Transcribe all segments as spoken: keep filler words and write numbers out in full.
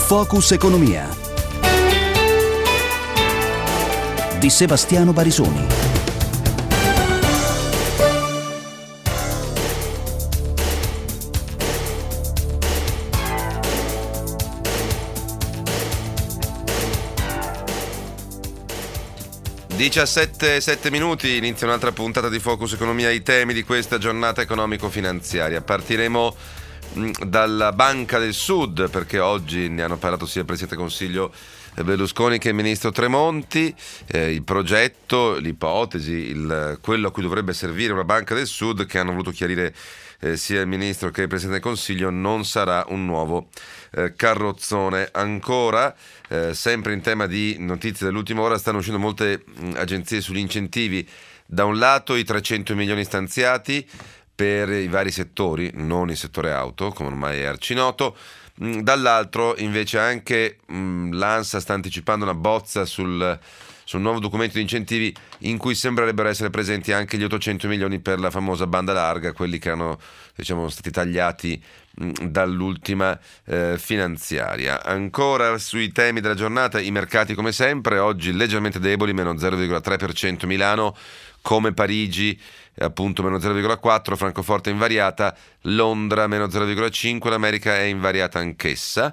Focus Economia di Sebastiano Barisoni. diciassette sette minuti, inizia un'altra puntata di Focus Economia, i temi di questa giornata economico-finanziaria. Partiremo dalla Banca del Sud, perché oggi ne hanno parlato sia il Presidente del Consiglio Berlusconi che il Ministro Tremonti. Eh, il progetto, l'ipotesi, il, quello a cui dovrebbe servire una Banca del Sud, che hanno voluto chiarire eh, sia il Ministro che il Presidente del Consiglio, non sarà un nuovo eh, carrozzone. Ancora, eh, sempre in tema di notizie dell'ultima ora, stanno uscendo molte mh, agenzie sugli incentivi. Da un lato i trecento milioni stanziati per i vari settori, non il settore auto, come ormai è arcinoto. Dall'altro invece anche mh, l'ANSA sta anticipando una bozza sul, sul nuovo documento di incentivi in cui sembrerebbero essere presenti anche gli ottocento milioni per la famosa banda larga, quelli che erano, diciamo, stati tagliati mh, dall'ultima eh, finanziaria. Ancora sui temi della giornata, i mercati come sempre, oggi leggermente deboli, meno zero virgola tre per cento Milano, come Parigi appunto meno zero virgola quattro, Francoforte invariata, Londra meno zero virgola cinque, l'America è invariata anch'essa.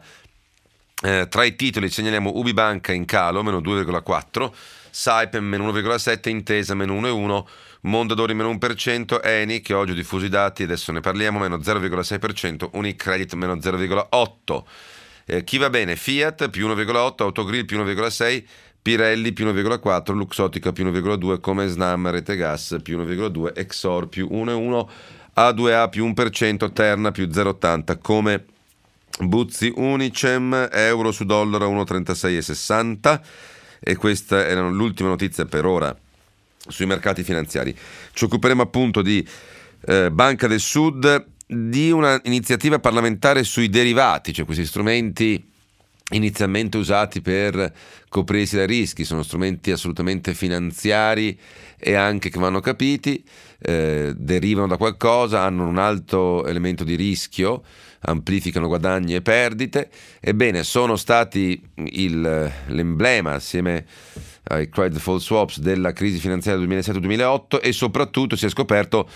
Eh, tra i titoli segnaliamo Ubibanca in calo, meno due virgola quattro, Saipem meno uno virgola sette, Intesa meno uno virgola uno, Mondadori meno uno per cento, Eni, che oggi ho diffuso i dati, adesso ne parliamo, meno zero virgola sei per cento, Unicredit meno zero virgola otto. Eh, chi va bene? Fiat più uno virgola otto, Autogrill più uno virgola sei, Pirelli più uno virgola quattro, Luxottica più uno virgola due, come Snam, Rete Gas più uno virgola due, Exor più uno virgola uno, A due A più uno per cento, Terna più zero virgola ottanta, come Buzzi, Unicem, euro su dollaro a uno virgola trentasei virgola sessanta. E questa era l'ultima notizia per ora sui mercati finanziari. Ci occuperemo appunto di eh, Banca del Sud, di una iniziativa parlamentare sui derivati, cioè questi strumenti inizialmente usati per coprirsi dai rischi, sono strumenti assolutamente finanziari e anche che vanno capiti, eh, derivano da qualcosa, hanno un alto elemento di rischio, amplificano guadagni e perdite. Ebbene, sono stati il, l'emblema assieme ai credit default swaps della crisi finanziaria duemilasette duemilaotto, e soprattutto si è scoperto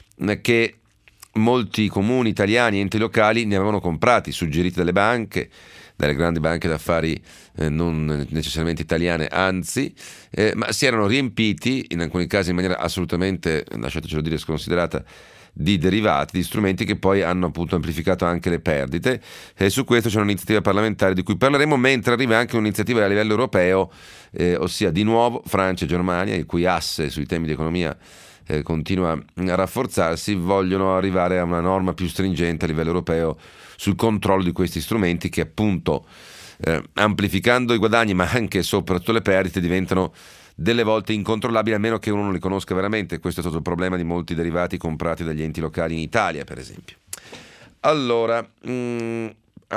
che molti comuni italiani e enti locali ne avevano comprati, suggeriti dalle banche, dalle grandi banche d'affari eh, non necessariamente italiane, anzi, eh, ma si erano riempiti, in alcuni casi in maniera assolutamente, lasciatecelo dire, sconsiderata, di derivati, di strumenti che poi hanno appunto amplificato anche le perdite. E su questo c'è un'iniziativa parlamentare di cui parleremo, mentre arriva anche un'iniziativa a livello europeo, eh, ossia di nuovo Francia e Germania, il cui asse sui temi di economia eh, continua a rafforzarsi, vogliono arrivare a una norma più stringente a livello europeo sul controllo di questi strumenti che appunto eh, amplificando i guadagni ma anche e soprattutto le perdite diventano delle volte incontrollabili, a meno che uno non li conosca veramente. Questo è stato il problema di molti derivati comprati dagli enti locali in Italia, per esempio. Allora, mh,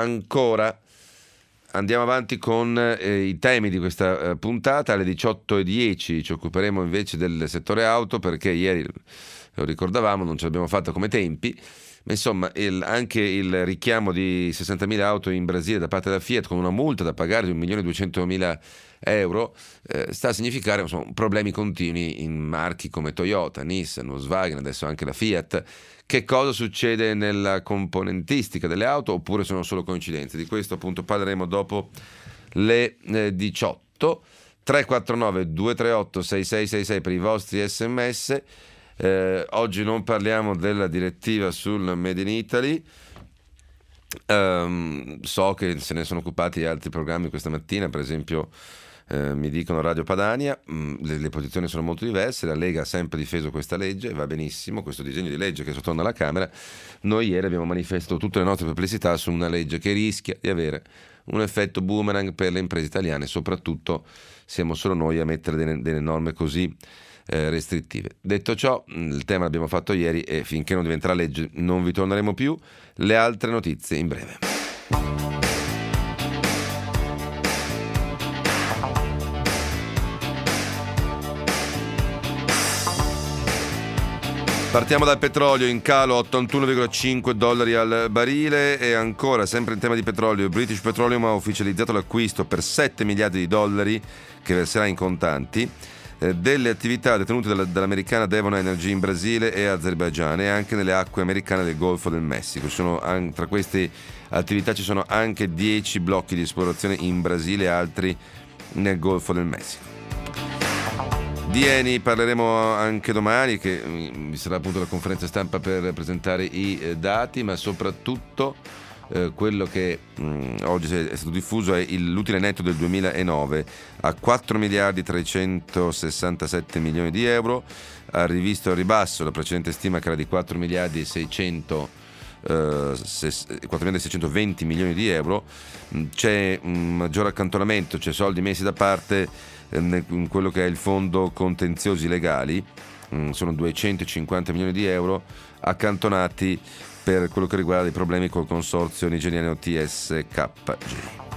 ancora andiamo avanti con eh, i temi di questa eh, puntata. Alle diciotto e dieci ci occuperemo invece del settore auto, perché ieri lo ricordavamo, non ce l'abbiamo fatta come tempi. Ma insomma, il, anche il richiamo di sessantamila auto in Brasile da parte della Fiat con una multa da pagare di un milione e duecentomila euro eh, sta a significare, insomma, problemi continui in marchi come Toyota, Nissan, Volkswagen, adesso anche la Fiat. Che cosa succede nella componentistica delle auto, oppure sono solo coincidenze? Di questo appunto parleremo dopo le eh, diciotto. Tre quattro nove due tre otto sei sei sei sei per i vostri sms. Eh, oggi non parliamo della direttiva sul Made in Italy. Um, so che se ne sono occupati altri programmi questa mattina, per esempio eh, mi dicono Radio Padania. mm, le, le posizioni sono molto diverse. La Lega ha sempre difeso questa legge, va benissimo, questo disegno di legge che sottorna alla Camera. Noi ieri abbiamo manifestato tutte le nostre perplessità su una legge che rischia di avere un effetto boomerang per le imprese italiane, soprattutto siamo solo noi a mettere delle, delle norme così Eh, restrittive. Detto ciò, il tema l'abbiamo fatto ieri e finché non diventerà legge non vi torneremo più. Le altre notizie in breve. Partiamo dal petrolio, in calo ottantuno virgola cinque dollari al barile, e ancora sempre in tema di petrolio British Petroleum ha ufficializzato l'acquisto per sette miliardi di dollari che verserà in contanti eh, delle attività detenute dalla, dall'americana Devon Energy in Brasile e Azerbaigian e anche nelle acque americane del Golfo del Messico. Sono, an- tra queste attività ci sono anche dieci blocchi di esplorazione in Brasile e altri nel Golfo del Messico. Di Eni parleremo anche domani, che vi sarà appunto la conferenza stampa per presentare i eh, dati, ma soprattutto eh, quello che mh, oggi è stato diffuso è il, l'utile netto del duemilanove a quattro miliardi trecentosessantasette milioni di euro, ha rivisto al ribasso la precedente stima che era di quattro miliardi seicento Uh, quattro miliardi seicentoventi milioni di euro. C'è un maggior accantonamento, c'è soldi messi da parte eh, in quello che è il fondo contenziosi legali, mm, sono duecentocinquanta milioni di euro accantonati per quello che riguarda i problemi col consorzio nigeriano T S K J.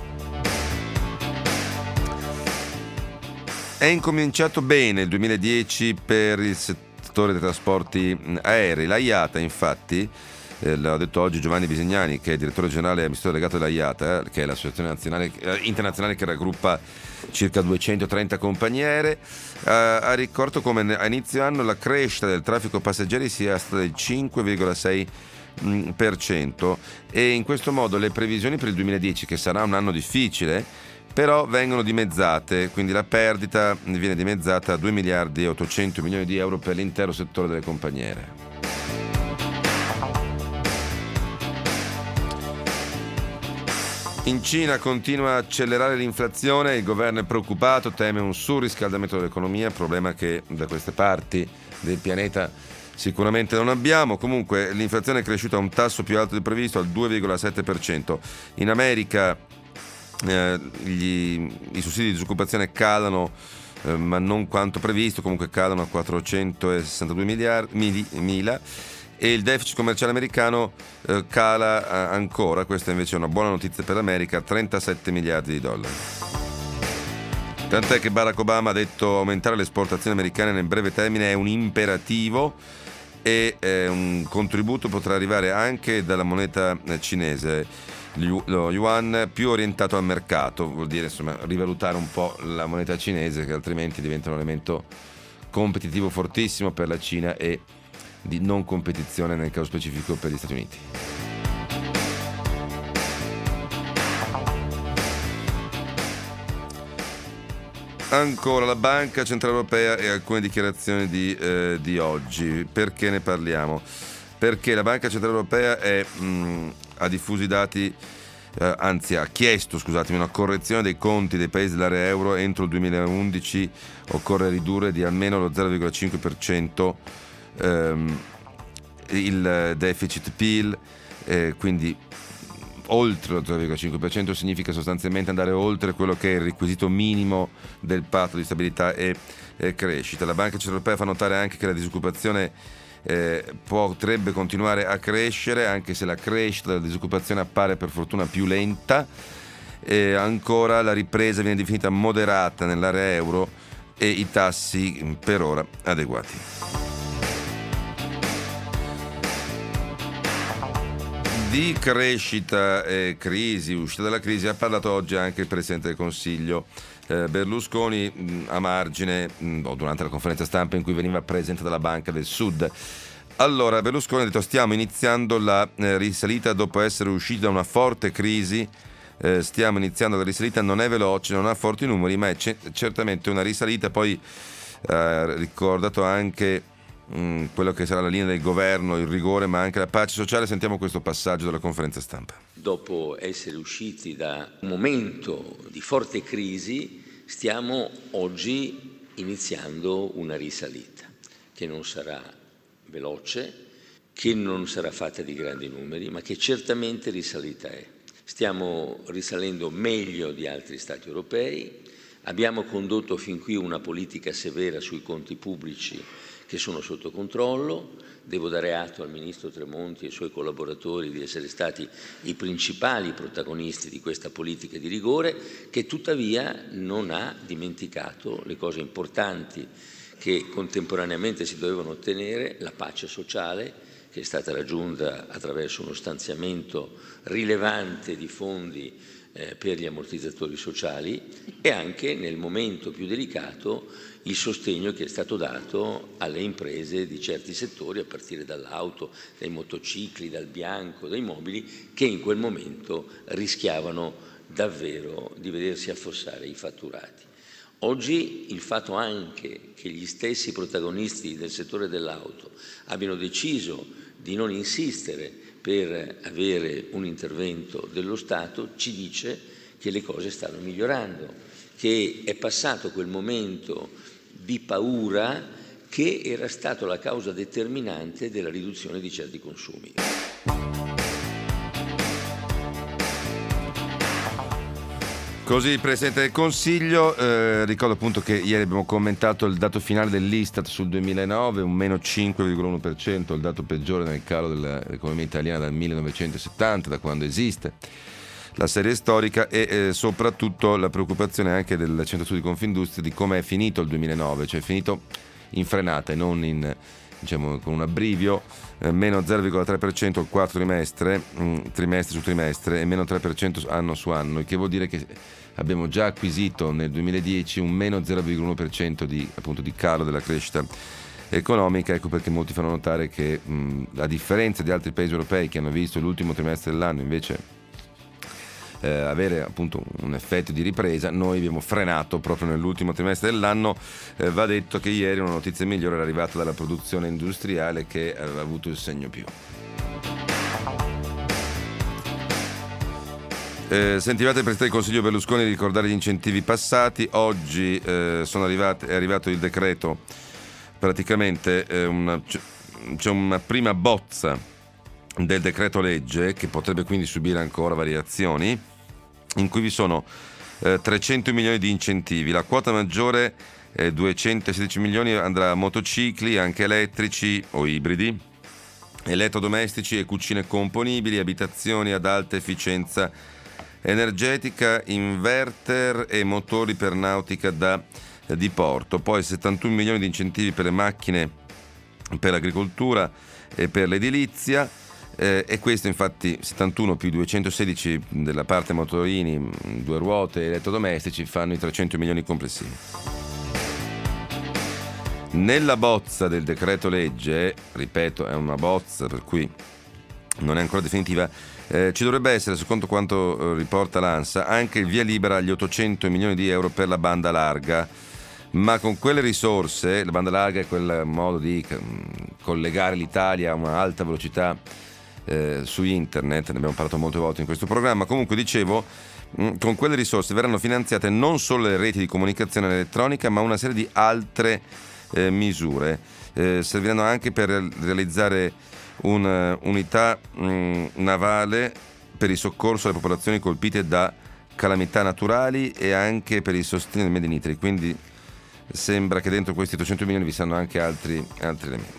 È incominciato bene il duemiladieci per il settore dei trasporti aerei. La I A T A, infatti, Eh, l'ha detto oggi Giovanni Bisignani, che è direttore generale e amministratore delegato della I A T A, eh, che è l'associazione nazionale, eh, internazionale che raggruppa circa duecentotrenta compagniere, eh, ha ricordato come a inizio anno la crescita del traffico passeggeri sia stata del cinque virgola sei per cento, e in questo modo le previsioni per il duemiladieci, che sarà un anno difficile, però vengono dimezzate, quindi la perdita viene dimezzata a due miliardi e ottocento milioni di euro per l'intero settore delle compagniere. In Cina continua a accelerare l'inflazione, il governo è preoccupato, teme un surriscaldamento dell'economia, problema che da queste parti del pianeta sicuramente non abbiamo. Comunque l'inflazione è cresciuta a un tasso più alto del previsto, al due virgola sette per cento. In America eh, gli, i sussidi di disoccupazione calano, eh, ma non quanto previsto, comunque calano a quattrocentosessantadue miliardi, mili, mila. E il deficit commerciale americano eh, cala eh, ancora, questa invece è una buona notizia per l'America, trentasette miliardi di dollari. Tant'è che Barack Obama ha detto aumentare le esportazioni americane nel breve termine è un imperativo, e eh, un contributo potrà arrivare anche dalla moneta cinese, lo yuan, più orientato al mercato, vuol dire insomma rivalutare un po' la moneta cinese, che altrimenti diventa un elemento competitivo fortissimo per la Cina e di non competizione nel caso specifico per gli Stati Uniti. Ancora la Banca Centrale Europea e alcune dichiarazioni di, eh, di oggi. Perché ne parliamo? Perché la Banca Centrale Europea è, mh, ha diffuso i dati, eh, anzi ha chiesto, scusatemi, una correzione dei conti dei paesi dell'area euro. Entro il duemilaundici occorre ridurre di almeno lo zero virgola cinque per cento ehm, il deficit P I L, eh, quindi oltre lo zero virgola cinque per cento significa sostanzialmente andare oltre quello che è il requisito minimo del patto di stabilità e, e crescita. La Banca Centrale Europea fa notare anche che la disoccupazione eh, potrebbe continuare a crescere, anche se la crescita della disoccupazione appare per fortuna più lenta, e ancora la ripresa viene definita moderata nell'area euro e i tassi per ora adeguati. Di crescita e crisi, uscita dalla crisi, ha parlato oggi anche il Presidente del Consiglio eh, Berlusconi mh, a margine, mh, o durante la conferenza stampa in cui veniva presentata la Banca del Sud. Allora Berlusconi ha detto: stiamo iniziando la eh, risalita dopo essere usciti da una forte crisi, eh, stiamo iniziando la risalita, non è veloce, non ha forti numeri, ma è c- certamente una risalita. Poi ha eh, ricordato anche Mm, quello che sarà la linea del governo, il rigore ma anche la pace sociale. Sentiamo questo passaggio della conferenza stampa. Dopo essere usciti da un momento di forte crisi, stiamo oggi iniziando una risalita che non sarà veloce, che non sarà fatta di grandi numeri, ma che certamente risalita è. Stiamo risalendo meglio di altri Stati europei, abbiamo condotto fin qui una politica severa sui conti pubblici che sono sotto controllo. Devo dare atto al Ministro Tremonti e ai suoi collaboratori di essere stati i principali protagonisti di questa politica di rigore, che tuttavia non ha dimenticato le cose importanti che contemporaneamente si dovevano ottenere: la pace sociale, che è stata raggiunta attraverso uno stanziamento rilevante di fondi eh, per gli ammortizzatori sociali, e anche nel momento più delicato il sostegno che è stato dato alle imprese di certi settori, a partire dall'auto, dai motocicli, dal bianco, dai mobili, che in quel momento rischiavano davvero di vedersi affossare i fatturati. Oggi il fatto anche che gli stessi protagonisti del settore dell'auto abbiano deciso di non insistere per avere un intervento dello Stato ci dice che le cose stanno migliorando, che è passato quel momento di paura che era stato la causa determinante della riduzione di certi consumi. Così il Presidente del Consiglio, eh, ricordo appunto che ieri abbiamo commentato il dato finale dell'Istat sul duemilanove, un meno cinque virgola uno per cento, il dato peggiore nel calo dell'economia italiana dal millenovecentosettanta, da quando esiste la serie storica, e eh, soprattutto la preoccupazione anche del Centro Studi Confindustria di come è finito il duemilanove, cioè è finito in frenata e non in, diciamo, con un abbrivio, eh, meno zero virgola tre per cento il quarto trimestre, mh, trimestre su trimestre, e meno tre per cento anno su anno, il che vuol dire che abbiamo già acquisito nel duemiladieci un meno zero virgola uno per cento di, appunto, di calo della crescita economica. Ecco perché molti fanno notare che mh, a differenza di altri paesi europei che hanno visto l'ultimo trimestre dell'anno invece Eh, avere appunto un effetto di ripresa, noi abbiamo frenato proprio nell'ultimo trimestre dell'anno. Eh, va detto che ieri una notizia migliore era arrivata dalla produzione industriale, che aveva avuto il segno più. Eh, sentivate il Presidente del Consiglio Berlusconi ricordare gli incentivi passati. Oggi eh, sono arrivati, è arrivato il decreto, praticamente eh, una, c'è una prima bozza del decreto legge che potrebbe quindi subire ancora variazioni, in cui vi sono eh, trecento milioni di incentivi. La quota maggiore, eh, duecentosedici milioni, andrà a motocicli, anche elettrici o ibridi, elettrodomestici e cucine componibili, abitazioni ad alta efficienza energetica, inverter e motori per nautica da eh, diporto. Poi settantuno milioni di incentivi per le macchine, per l'agricoltura e per l'edilizia. Eh, e questo infatti settantuno più duecentosedici della parte motorini, due ruote e elettrodomestici fanno i trecento milioni complessivi. Nella bozza del decreto legge, ripeto è una bozza per cui non è ancora definitiva, eh, ci dovrebbe essere, secondo quanto eh, riporta l'ANSA, anche il via libera agli ottocento milioni di euro per la banda larga, ma con quelle risorse, la banda larga è quel modo di collegare l'Italia a una alta velocità Eh, su internet, ne abbiamo parlato molte volte in questo programma. Comunque dicevo, mh, con quelle risorse verranno finanziate non solo le reti di comunicazione elettronica, ma una serie di altre eh, misure. Eh, serviranno anche per realizzare un'unità mh, navale per il soccorso alle popolazioni colpite da calamità naturali e anche per il sostegno del Made in Italy. Quindi sembra che dentro questi ottocento milioni vi siano anche altri, altri elementi.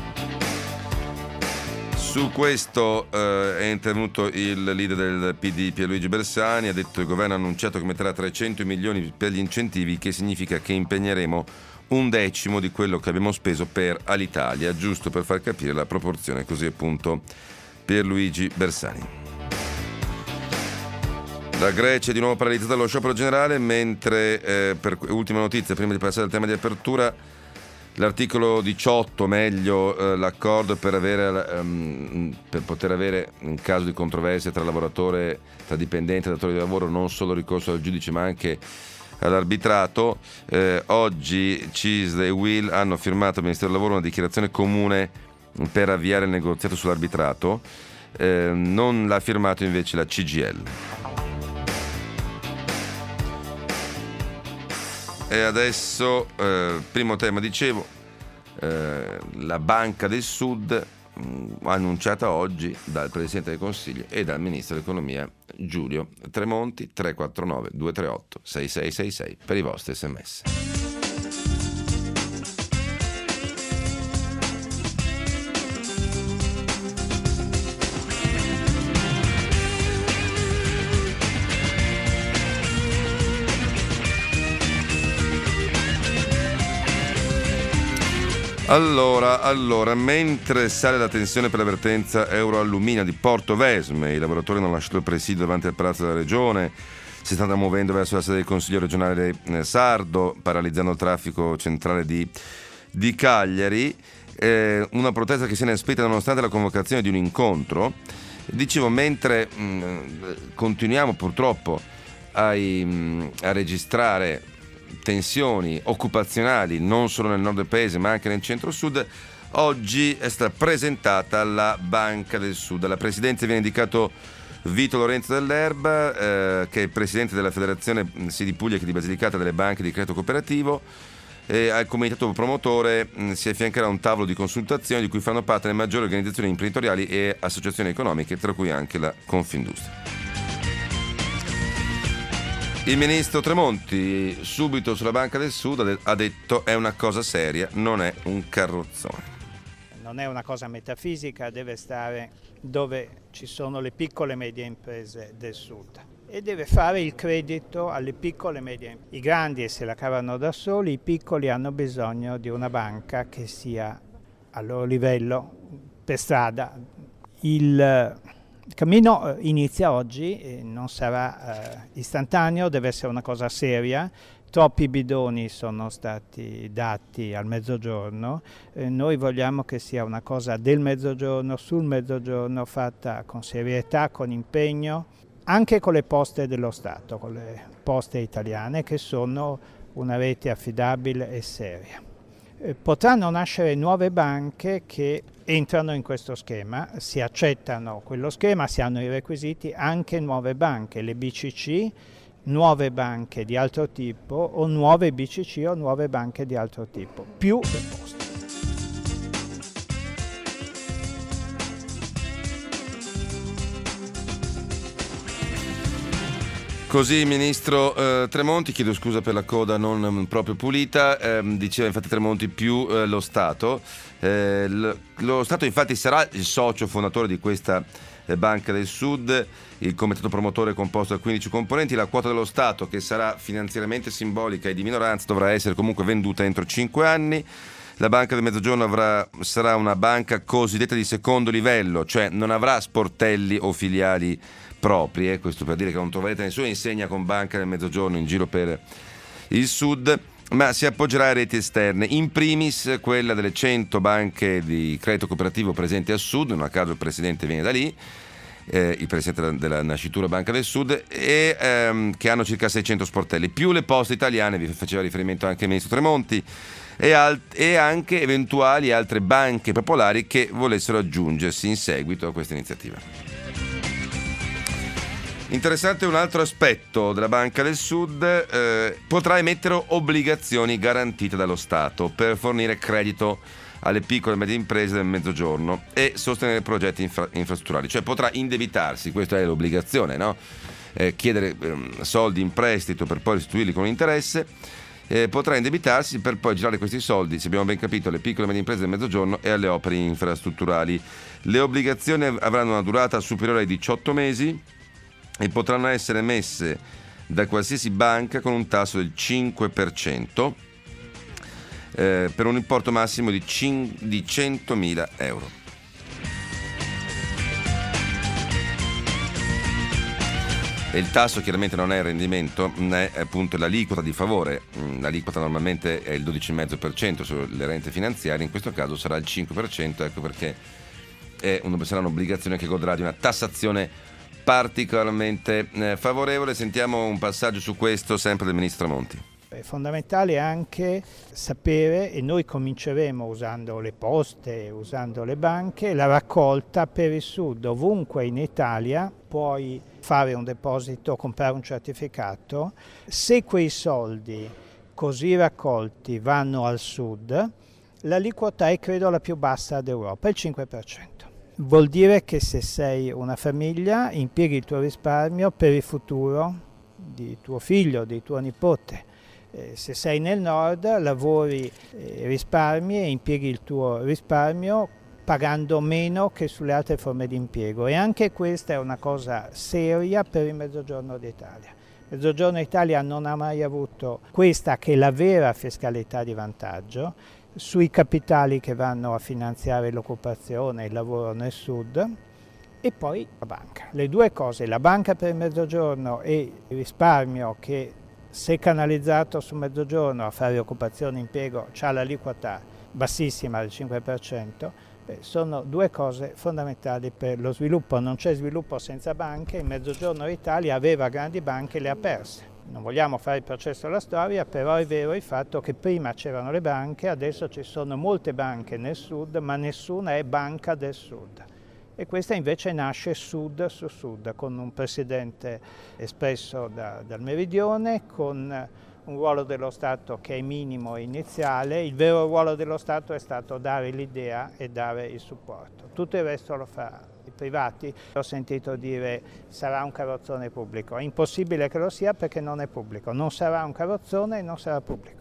Su questo eh, è intervenuto il leader del P D Pierluigi Bersani, ha detto che il governo ha annunciato che metterà trecento milioni per gli incentivi, che significa che impegneremo un decimo di quello che abbiamo speso per Alitalia, giusto per far capire la proporzione, così appunto Pierluigi Bersani. La Grecia è di nuovo paralizzata dallo sciopero generale, mentre eh, per ultima notizia, prima di passare al tema di apertura, l'articolo diciotto, meglio eh, l'accordo per, avere, um, per poter avere, in caso di controversia tra lavoratore, tra dipendente e datore di lavoro, non solo ricorso al giudice ma anche all'arbitrato. Eh, oggi C I S L e U I L hanno firmato al Ministero del Lavoro una dichiarazione comune per avviare il negoziato sull'arbitrato. Eh, non l'ha firmato invece la C G I L. E adesso, eh, primo tema, dicevo, eh, la Banca del Sud, mh, annunciata oggi dal Presidente del Consiglio e dal Ministro dell'Economia Giulio Tremonti. Tre quattro nove due tre otto sei sei sei sei per i vostri sms. Allora, allora, mentre sale la tensione per l'avvertenza Euroalluminio di Portovesme, i lavoratori hanno lasciato il presidio davanti al Palazzo della Regione, si stanno muovendo verso la sede del Consiglio regionale sardo, paralizzando il traffico centrale di, di Cagliari, eh, una protesta che si è inasprita nonostante la convocazione di un incontro. Dicevo, mentre mh, continuiamo purtroppo ai, mh, a registrare tensioni occupazionali non solo nel nord del paese ma anche nel centro-sud, oggi è stata presentata la Banca del Sud. Alla presidenza viene indicato Vito Lorenzo dell'Erba, eh, che è il presidente della Federazione sia di Puglia che di Basilicata delle banche di credito cooperativo, e al comitato promotore mh, si affiancherà un tavolo di consultazione di cui faranno parte le maggiori organizzazioni imprenditoriali e associazioni economiche, tra cui anche la Confindustria. Il ministro Tremonti, subito sulla Banca del Sud, ha detto è una cosa seria, non è un carrozzone. Non è una cosa metafisica, deve stare dove ci sono le piccole e medie imprese del Sud e deve fare il credito alle piccole e medie imprese. I grandi se la cavano da soli, i piccoli hanno bisogno di una banca che sia a loro livello, per strada. Il Il cammino inizia oggi e non sarà eh, istantaneo, deve essere una cosa seria. Troppi bidoni sono stati dati al mezzogiorno, eh, noi vogliamo che sia una cosa del mezzogiorno, sul mezzogiorno, fatta con serietà, con impegno, anche con le poste dello Stato, con le poste italiane che sono una rete affidabile e seria. Eh, potranno nascere nuove banche che entrano in questo schema, si accettano quello schema, si hanno i requisiti, anche nuove banche, le B C C, nuove banche di altro tipo o nuove B C C o nuove banche di altro tipo, più le poste. Così il ministro eh, Tremonti, chiedo scusa per la coda non proprio pulita, ehm, diceva infatti Tremonti più eh, lo Stato. Eh, l- lo Stato infatti sarà il socio fondatore di questa eh, Banca del Sud, il comitato promotore è composto da quindici componenti, la quota dello Stato, che sarà finanziariamente simbolica e di minoranza, dovrà essere comunque venduta entro cinque anni. La Banca del Mezzogiorno avrà, sarà una banca cosiddetta di secondo livello, cioè non avrà sportelli o filiali proprie, questo per dire che non troverete nessuna insegna con Banca del Mezzogiorno in giro per il Sud, ma si appoggerà a reti esterne, in primis quella delle cento banche di credito cooperativo presenti al Sud, non a caso il presidente viene da lì, eh, il presidente della nascitura Banca del Sud, e ehm, che hanno circa seicento sportelli, più le poste italiane, vi faceva riferimento anche il ministro Tremonti, e, alt- e anche eventuali altre banche popolari che volessero aggiungersi in seguito a questa iniziativa. Interessante un altro aspetto della Banca del Sud, eh, potrà emettere obbligazioni garantite dallo Stato per fornire credito alle piccole e medie imprese del Mezzogiorno e sostenere progetti infra- infrastrutturali, cioè potrà indebitarsi, questa è l'obbligazione, no? Eh, chiedere eh, soldi in prestito per poi restituirli con interesse, eh, potrà indebitarsi per poi girare questi soldi, se abbiamo ben capito, alle piccole e medie imprese del Mezzogiorno e alle opere infrastrutturali. Le obbligazioni avranno una durata superiore ai diciotto mesi e potranno essere emesse da qualsiasi banca con un tasso del cinque per cento eh, per un importo massimo di, cin- di centomila euro. E il tasso chiaramente non è il rendimento, è appunto l'aliquota di favore. L'aliquota normalmente è il dodici virgola cinque per cento sulle rente finanziarie, in questo caso sarà il cinque per cento, ecco perché è una, sarà un'obbligazione che godrà di una tassazione particolarmente eh, favorevole. Sentiamo un passaggio su questo sempre del ministro Tremonti. È fondamentale anche sapere, e noi cominceremo usando le poste, usando le banche, la raccolta per il Sud. Ovunque in Italia puoi fare un deposito, comprare un certificato. Se quei soldi così raccolti vanno al Sud, l'aliquota è credo la più bassa d'Europa, il cinque per cento. Vuol dire che se sei una famiglia impieghi il tuo risparmio per il futuro di tuo figlio, di tuo nipote. Eh, se sei nel nord lavori, eh, risparmi e impieghi il tuo risparmio pagando meno che sulle altre forme di impiego, e anche questa è una cosa seria per il Mezzogiorno d'Italia. Il Mezzogiorno d'Italia non ha mai avuto questa che è la vera fiscalità di vantaggio. sui capitali che vanno a finanziare l'occupazione e il lavoro nel Sud, e poi la banca. Le due cose, la banca per il Mezzogiorno e il risparmio che, se canalizzato sul Mezzogiorno a fare occupazione e impiego, ha l'aliquota bassissima del cinque per cento, beh, sono due cose fondamentali per lo sviluppo. Non c'è sviluppo senza banche, il Mezzogiorno d'Italia aveva grandi banche e le ha perse. Non vogliamo fare il processo alla storia, però è vero il fatto che prima c'erano le banche, adesso ci sono molte banche nel Sud, ma nessuna è banca del Sud. E questa invece nasce Sud su Sud, con un presidente espresso da, dal Meridione, con un ruolo dello Stato che è minimo e iniziale. Il vero ruolo dello Stato è stato dare l'idea e dare il supporto. Tutto il resto lo fa i privati. Ho sentito dire sarà un carrozzone pubblico. È impossibile che lo sia perché non è pubblico. Non sarà un carrozzone e non sarà pubblico.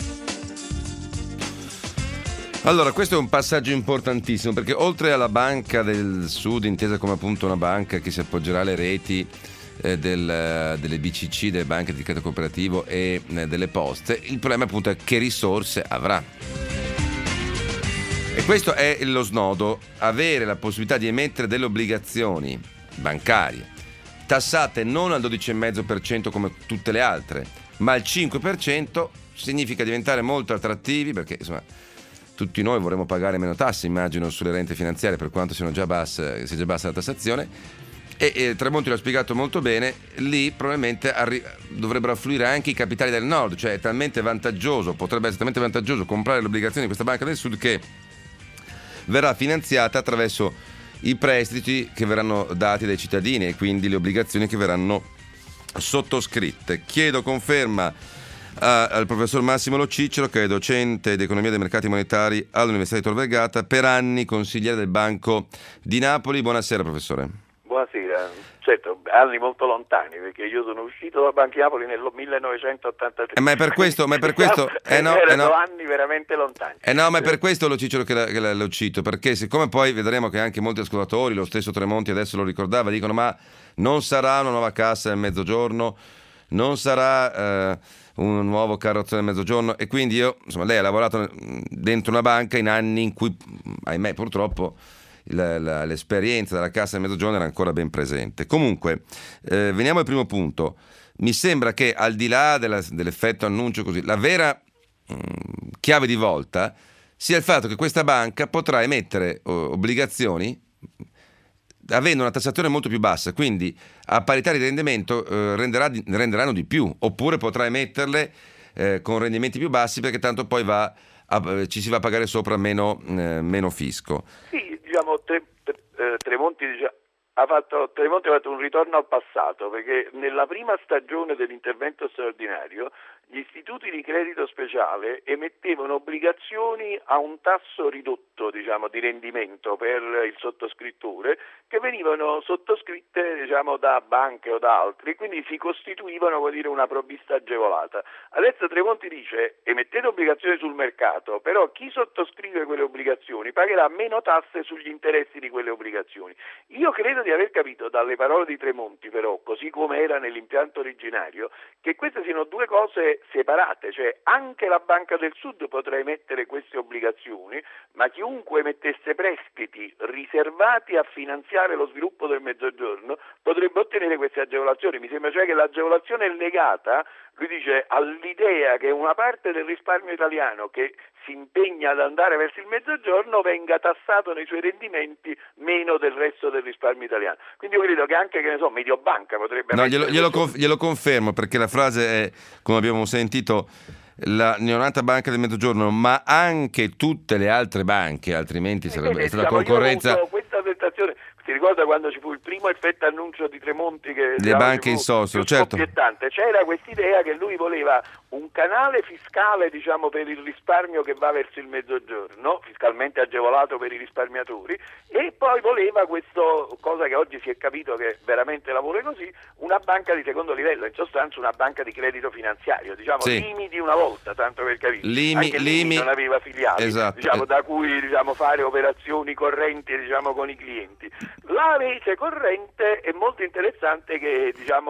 Allora, questo è un passaggio importantissimo, perché oltre alla Banca del Sud, intesa come appunto una banca che si appoggerà alle reti eh, del, delle B C C, delle banche di credito cooperativo e eh, delle poste, il problema appunto è che risorse avrà. E questo è lo snodo: avere la possibilità di emettere delle obbligazioni bancarie tassate non al dodici virgola cinque per cento come tutte le altre, ma al cinque per cento significa diventare molto attrattivi, perché insomma tutti noi vorremmo pagare meno tasse, immagino, sulle rente finanziarie, per quanto siano già basse, sia già bassa la tassazione. E, e Tremonti l'ha spiegato molto bene, lì probabilmente arri- dovrebbero affluire anche i capitali del nord, cioè è talmente vantaggioso, potrebbe essere talmente vantaggioso comprare le obbligazioni di questa banca del Sud che verrà finanziata attraverso i prestiti che verranno dati dai cittadini e quindi le obbligazioni che verranno sottoscritte. Chiedo conferma al professor Massimo Lo Cicero, che è docente di economia dei mercati monetari all'Università di Tor Vergata, per anni consigliere del Banco di Napoli. Buonasera professore. Buonasera, certo, anni molto lontani, perché io sono uscito dal Banco di Napoli nel millenovecentottantatré. Eh, ma è per questo, ma è per questo eh no, erano eh no. anni veramente lontani. Eh no, ma è per questo Lo Cicero che, la, che la, lo cito, perché siccome poi vedremo che anche molti ascoltatori, lo stesso Tremonti adesso lo ricordava, dicono ma non sarà una nuova cassa del Mezzogiorno, non sarà eh, un nuovo carrozzone del Mezzogiorno, e quindi io, insomma, lei ha lavorato dentro una banca in anni in cui, ahimè, purtroppo la, la, l'esperienza della Cassa del Mezzogiorno era ancora ben presente. Comunque, eh, veniamo al primo punto. Mi sembra che al di là della, dell'effetto annuncio così, la vera mh, chiave di volta sia il fatto che questa banca potrà emettere o, obbligazioni avendo una tassazione molto più bassa, quindi a parità di rendimento eh, renderà, renderanno di più, oppure potrà emetterle eh, con rendimenti più bassi, perché tanto poi va a, ci si va a pagare sopra meno, eh, meno fisco. Sì, diciamo tre, tre, eh, Tremonti dice, ha fatto, Tremonti ha fatto un ritorno al passato, perché nella prima stagione dell'intervento straordinario gli istituti di credito speciale emettevano obbligazioni a un tasso ridotto, diciamo, di rendimento per il sottoscrittore, che venivano sottoscritte, diciamo, da banche o da altri, quindi si costituivano, vuol dire, una provvista agevolata. Adesso Tremonti dice: emettete obbligazioni sul mercato, però chi sottoscrive quelle obbligazioni pagherà meno tasse sugli interessi di quelle obbligazioni. Io credo di aver capito dalle parole di Tremonti, però, così come era nell'impianto originario, che queste siano due cose separate, cioè anche la Banca del Sud potrà emettere queste obbligazioni, ma chiunque emettesse prestiti riservati a finanziare lo sviluppo del Mezzogiorno potrebbe ottenere queste agevolazioni. Mi sembra cioè che l'agevolazione è legata, lui dice, all'idea che una parte del risparmio italiano che si impegna ad andare verso il Mezzogiorno venga tassato nei suoi rendimenti meno del resto del risparmio italiano. Quindi io credo che anche, che ne so, Mediobanca potrebbe... No, glielo, glielo, conf- glielo confermo, perché la frase è, come abbiamo sentito, la neonata Banca del Mezzogiorno, ma anche tutte le altre banche, altrimenti sarebbe stata diciamo, concorrenza... Io ho avuto questa tentazione. Si ricorda quando ci fu il primo effetto annuncio di Tremonti che le banche in sosto, certo. C'era quest'idea che lui voleva un canale fiscale, diciamo, per il risparmio che va verso il Mezzogiorno, fiscalmente agevolato per i risparmiatori, e poi voleva questo, cosa che oggi si è capito che veramente lavora così, una banca di secondo livello, in sostanza una banca di credito finanziario, diciamo, sì. Limi di una volta, tanto per capire. Limi, Anche Limi, Limi non aveva filiali, esatto. diciamo, da cui, diciamo, fare operazioni correnti, diciamo, con i clienti. La rete corrente è molto interessante, che, diciamo,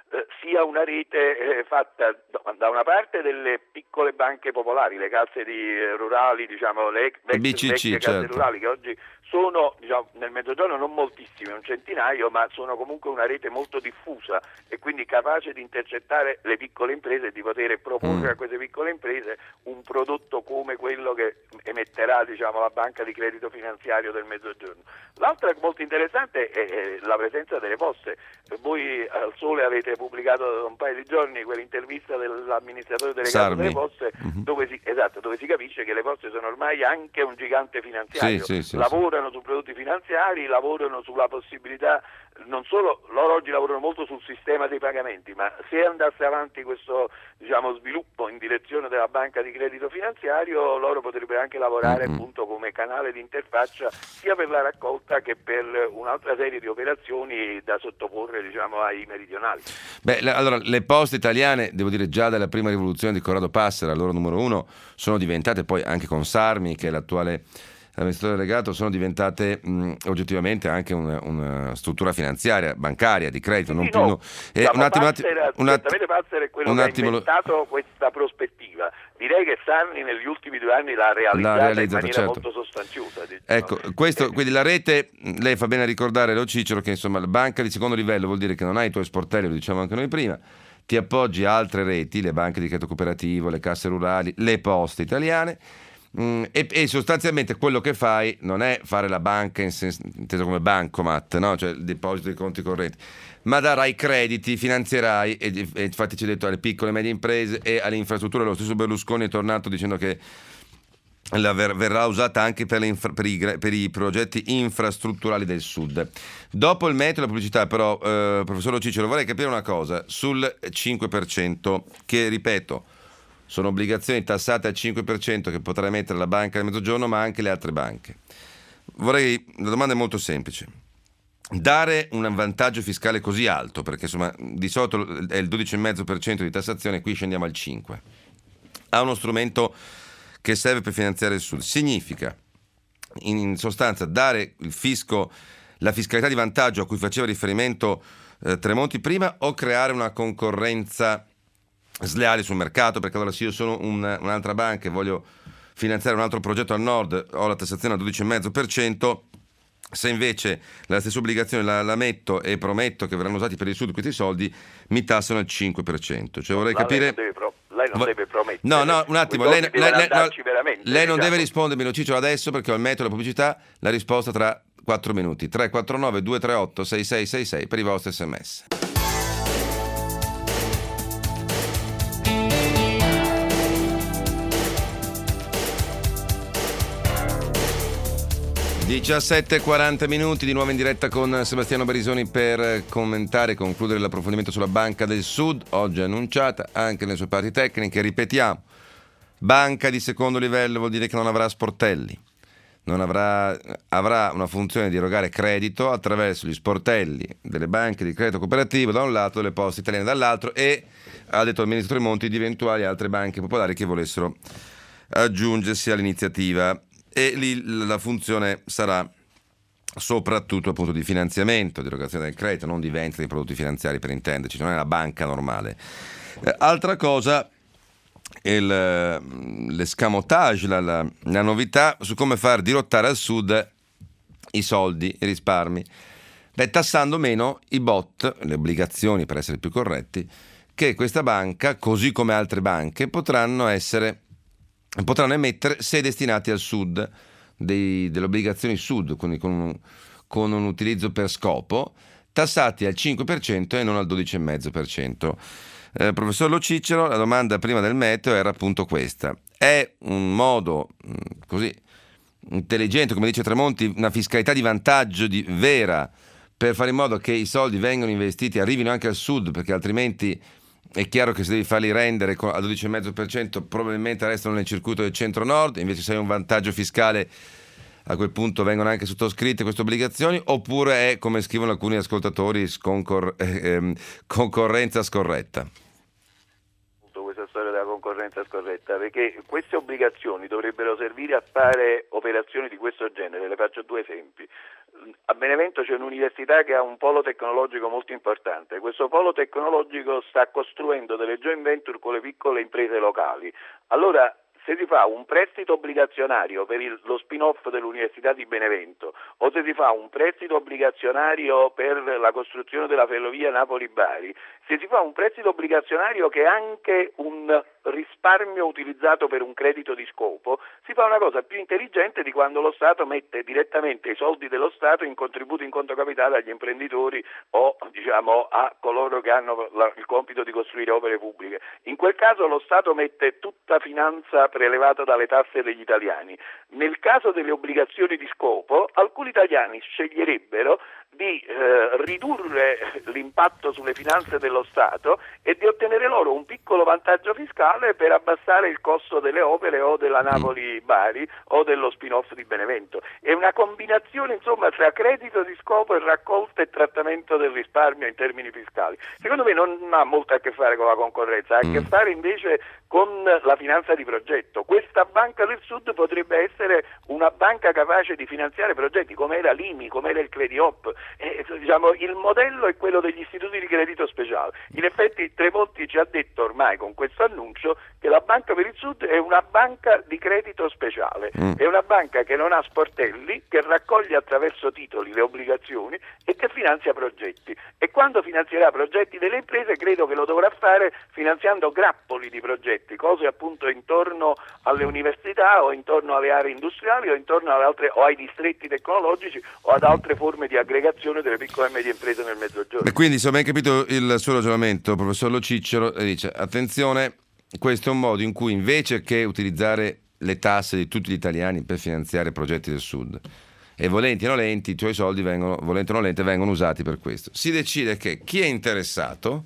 eh, sia una rete eh, fatta da una parte delle piccole banche popolari, le casse di, eh, rurali, diciamo le vecchie, B C C, vecchie casse certo. rurali che oggi sono, diciamo, nel Mezzogiorno non moltissime, un centinaio, ma sono comunque una rete molto diffusa e quindi capace di intercettare le piccole imprese e di poter proporre Mm. a queste piccole imprese un prodotto come quello che emetterà, diciamo, la banca di credito finanziario del Mezzogiorno. L'altra molto interessante è la presenza delle poste. Voi al Sole avete pubblicato da un paio di giorni quell'intervista dell'amministratore delegato Sarmi. delle poste, Mm-hmm. dove si, esatto, dove si capisce che le poste sono ormai anche un gigante finanziario. Sì, sì, sì, lavorano su prodotti finanziari, lavorano sulla possibilità, non solo, loro oggi lavorano molto sul sistema dei pagamenti, ma se andasse avanti questo, diciamo, sviluppo in direzione della banca di credito finanziario, loro potrebbero anche lavorare Mm-hmm. appunto come canale di interfaccia sia per la raccolta che per un'altra serie di operazioni da sottoporre, diciamo, ai meridionali. Beh, le- allora, le poste italiane, devo dire, già dalla prima rivoluzione di Corrado Passera, loro numero uno, sono diventate poi anche con Sarmi, che è l'attuale amministratore delegato, sono diventate mh, oggettivamente anche una, una struttura finanziaria, bancaria, di credito. Sì, non sì, più, no. no. Eh, Diciamo, un attimo, un Passera, attimo, un certamente Passera è quello un che attimo ha lo- inventato questa prospettiva. Direi che Sarni negli ultimi due anni l'ha realizzata, L'ha realizzata, in maniera certo. molto sostanziosa. Diciamo. Ecco, questo, quindi la rete, lei fa bene a ricordare, Lo Cicero, che insomma la banca di secondo livello vuol dire che non hai i tuoi sportelli, lo diciamo anche noi prima, ti appoggi a altre reti, le banche di credito cooperativo, le casse rurali, le poste italiane, mm, e, e sostanzialmente quello che fai non è fare la banca in sens- inteso come bancomat, no? Cioè il deposito dei conti correnti, ma darai crediti, finanzierai, e, e infatti ci ho detto alle piccole e medie imprese e alle infrastrutture. Lo stesso Berlusconi è tornato dicendo che la ver- verrà usata anche per, le infra- per, i, gra- per i progetti infrastrutturali del sud. Dopo il metro e la pubblicità, però, eh, professor Lo Cicero, vorrei capire una cosa sul cinque per cento, che ripeto, sono obbligazioni tassate al cinque per cento che potrà emettere la banca del Mezzogiorno, ma anche le altre banche. Vorrei, la domanda è molto semplice. Dare un vantaggio fiscale così alto, perché insomma di solito è il dodici virgola cinque per cento di tassazione, qui scendiamo al cinque per cento, ha uno strumento che serve per finanziare il Sud. Significa, in sostanza, dare il fisco, la fiscalità di vantaggio a cui faceva riferimento eh, Tremonti prima, o creare una concorrenza sleali sul mercato? Perché allora se io sono un, un'altra banca e voglio finanziare un altro progetto al nord, ho la tassazione al dodici virgola cinque per cento. Se invece la stessa obbligazione la, la metto e prometto che verranno usati per il sud questi soldi, mi tassano il cinque per cento. Cioè vorrei Lei capire... non deve, pro- lei non Va- deve promettere. No, no, un attimo, Quei lei, soldi lei- devono lei- no, andarci veramente, lei non diciamo. deve rispondermi, Lo Cicero, adesso, perché ho il metodo della pubblicità, la risposta tra quattro minuti. tre quattro nove due tre otto sei sei sei sei per i vostri sms. diciassette e quaranta minuti, di nuovo in diretta con Sebastiano Barisoni per commentare e concludere l'approfondimento sulla Banca del Sud, oggi annunciata anche nelle sue parti tecniche. Ripetiamo, banca di secondo livello vuol dire che non avrà sportelli, non avrà, avrà una funzione di erogare credito attraverso gli sportelli delle banche di credito cooperativo da un lato, delle poste italiane dall'altro, e ha detto il ministro Tremonti di eventuali altre banche popolari che volessero aggiungersi all'iniziativa. E lì la funzione sarà soprattutto appunto di finanziamento, di erogazione del credito, non di vendita di prodotti finanziari, per intenderci, non è la banca normale. Eh, altra cosa, il, l'escamotage, la, la, la novità su come far dirottare al sud i soldi, i risparmi. Beh, tassando meno i B O T, le obbligazioni per essere più corretti, che questa banca, così come altre banche, potranno essere potranno emettere se destinati al sud, dei, delle obbligazioni sud, quindi con un, con un utilizzo per scopo, tassati al cinque per cento e non al dodici virgola cinque per cento. Eh, professor Lo Cicero, la domanda prima del meteo era appunto questa: è un modo mh, così intelligente, come dice Tremonti, una fiscalità di vantaggio di, vera, per fare in modo che i soldi vengano investiti, arrivino anche al sud, perché altrimenti è chiaro che se devi farli rendere al dodici virgola cinque per cento probabilmente restano nel circuito del centro-nord, invece se hai un vantaggio fiscale a quel punto vengono anche sottoscritte queste obbligazioni, oppure è, come scrivono alcuni ascoltatori, sconcor- eh, ehm, concorrenza scorretta? Questa storia della concorrenza abbastanza scorretta, perché queste obbligazioni dovrebbero servire a fare operazioni di questo genere. Le faccio due esempi. A Benevento c'è un'università che ha un polo tecnologico molto importante. Questo polo tecnologico sta costruendo delle joint venture con le piccole imprese locali. Allora, se si fa un prestito obbligazionario per il, lo spin-off dell'Università di Benevento o se si fa un prestito obbligazionario per la costruzione della ferrovia Napoli-Bari, se si fa un prestito obbligazionario che è anche un risparmio utilizzato per un credito di scopo, si fa una cosa più intelligente di quando lo Stato mette direttamente i soldi dello Stato in contributo in conto capitale agli imprenditori o diciamo a coloro che hanno la, il compito di costruire opere pubbliche. In quel caso lo Stato mette tutta finanza prelevata dalle tasse degli italiani. Nel caso delle obbligazioni di scopo, alcuni italiani sceglierebbero di eh, ridurre l'impatto sulle finanze dello Stato e di ottenere loro un piccolo vantaggio fiscale per abbassare il costo delle opere o della Napoli-Bari o dello spin-off di Benevento. È una combinazione insomma tra credito di scopo e raccolta e trattamento del risparmio in termini fiscali. Secondo me non ha molto a che fare con la concorrenza, ha a che fare invece con la finanza di progetto. Questa Banca del Sud potrebbe essere una banca capace di finanziare progetti come era l'I M I, come era il Crediop. Eh, diciamo, il modello è quello degli istituti di credito speciale. In effetti Tremonti ci ha detto ormai con questo annuncio che la Banca per il Sud è una banca di credito speciale, mm. è una banca che non ha sportelli, che raccoglie attraverso titoli le obbligazioni e che finanzia progetti. E quando finanzierà progetti delle imprese credo che lo dovrà fare finanziando grappoli di progetti, cose appunto intorno alle università o intorno alle aree industriali o intorno alle altre, o ai distretti tecnologici o ad altre forme di aggregazione delle piccole e medie imprese nel Mezzogiorno. E quindi se ho ben capito il suo ragionamento, professor Lo Cicero dice attenzione, questo è un modo in cui invece che utilizzare le tasse di tutti gli italiani per finanziare progetti del Sud e volenti o nolenti, i tuoi soldi vengono, volenti o nolenti, vengono usati per questo. Si decide che chi è interessato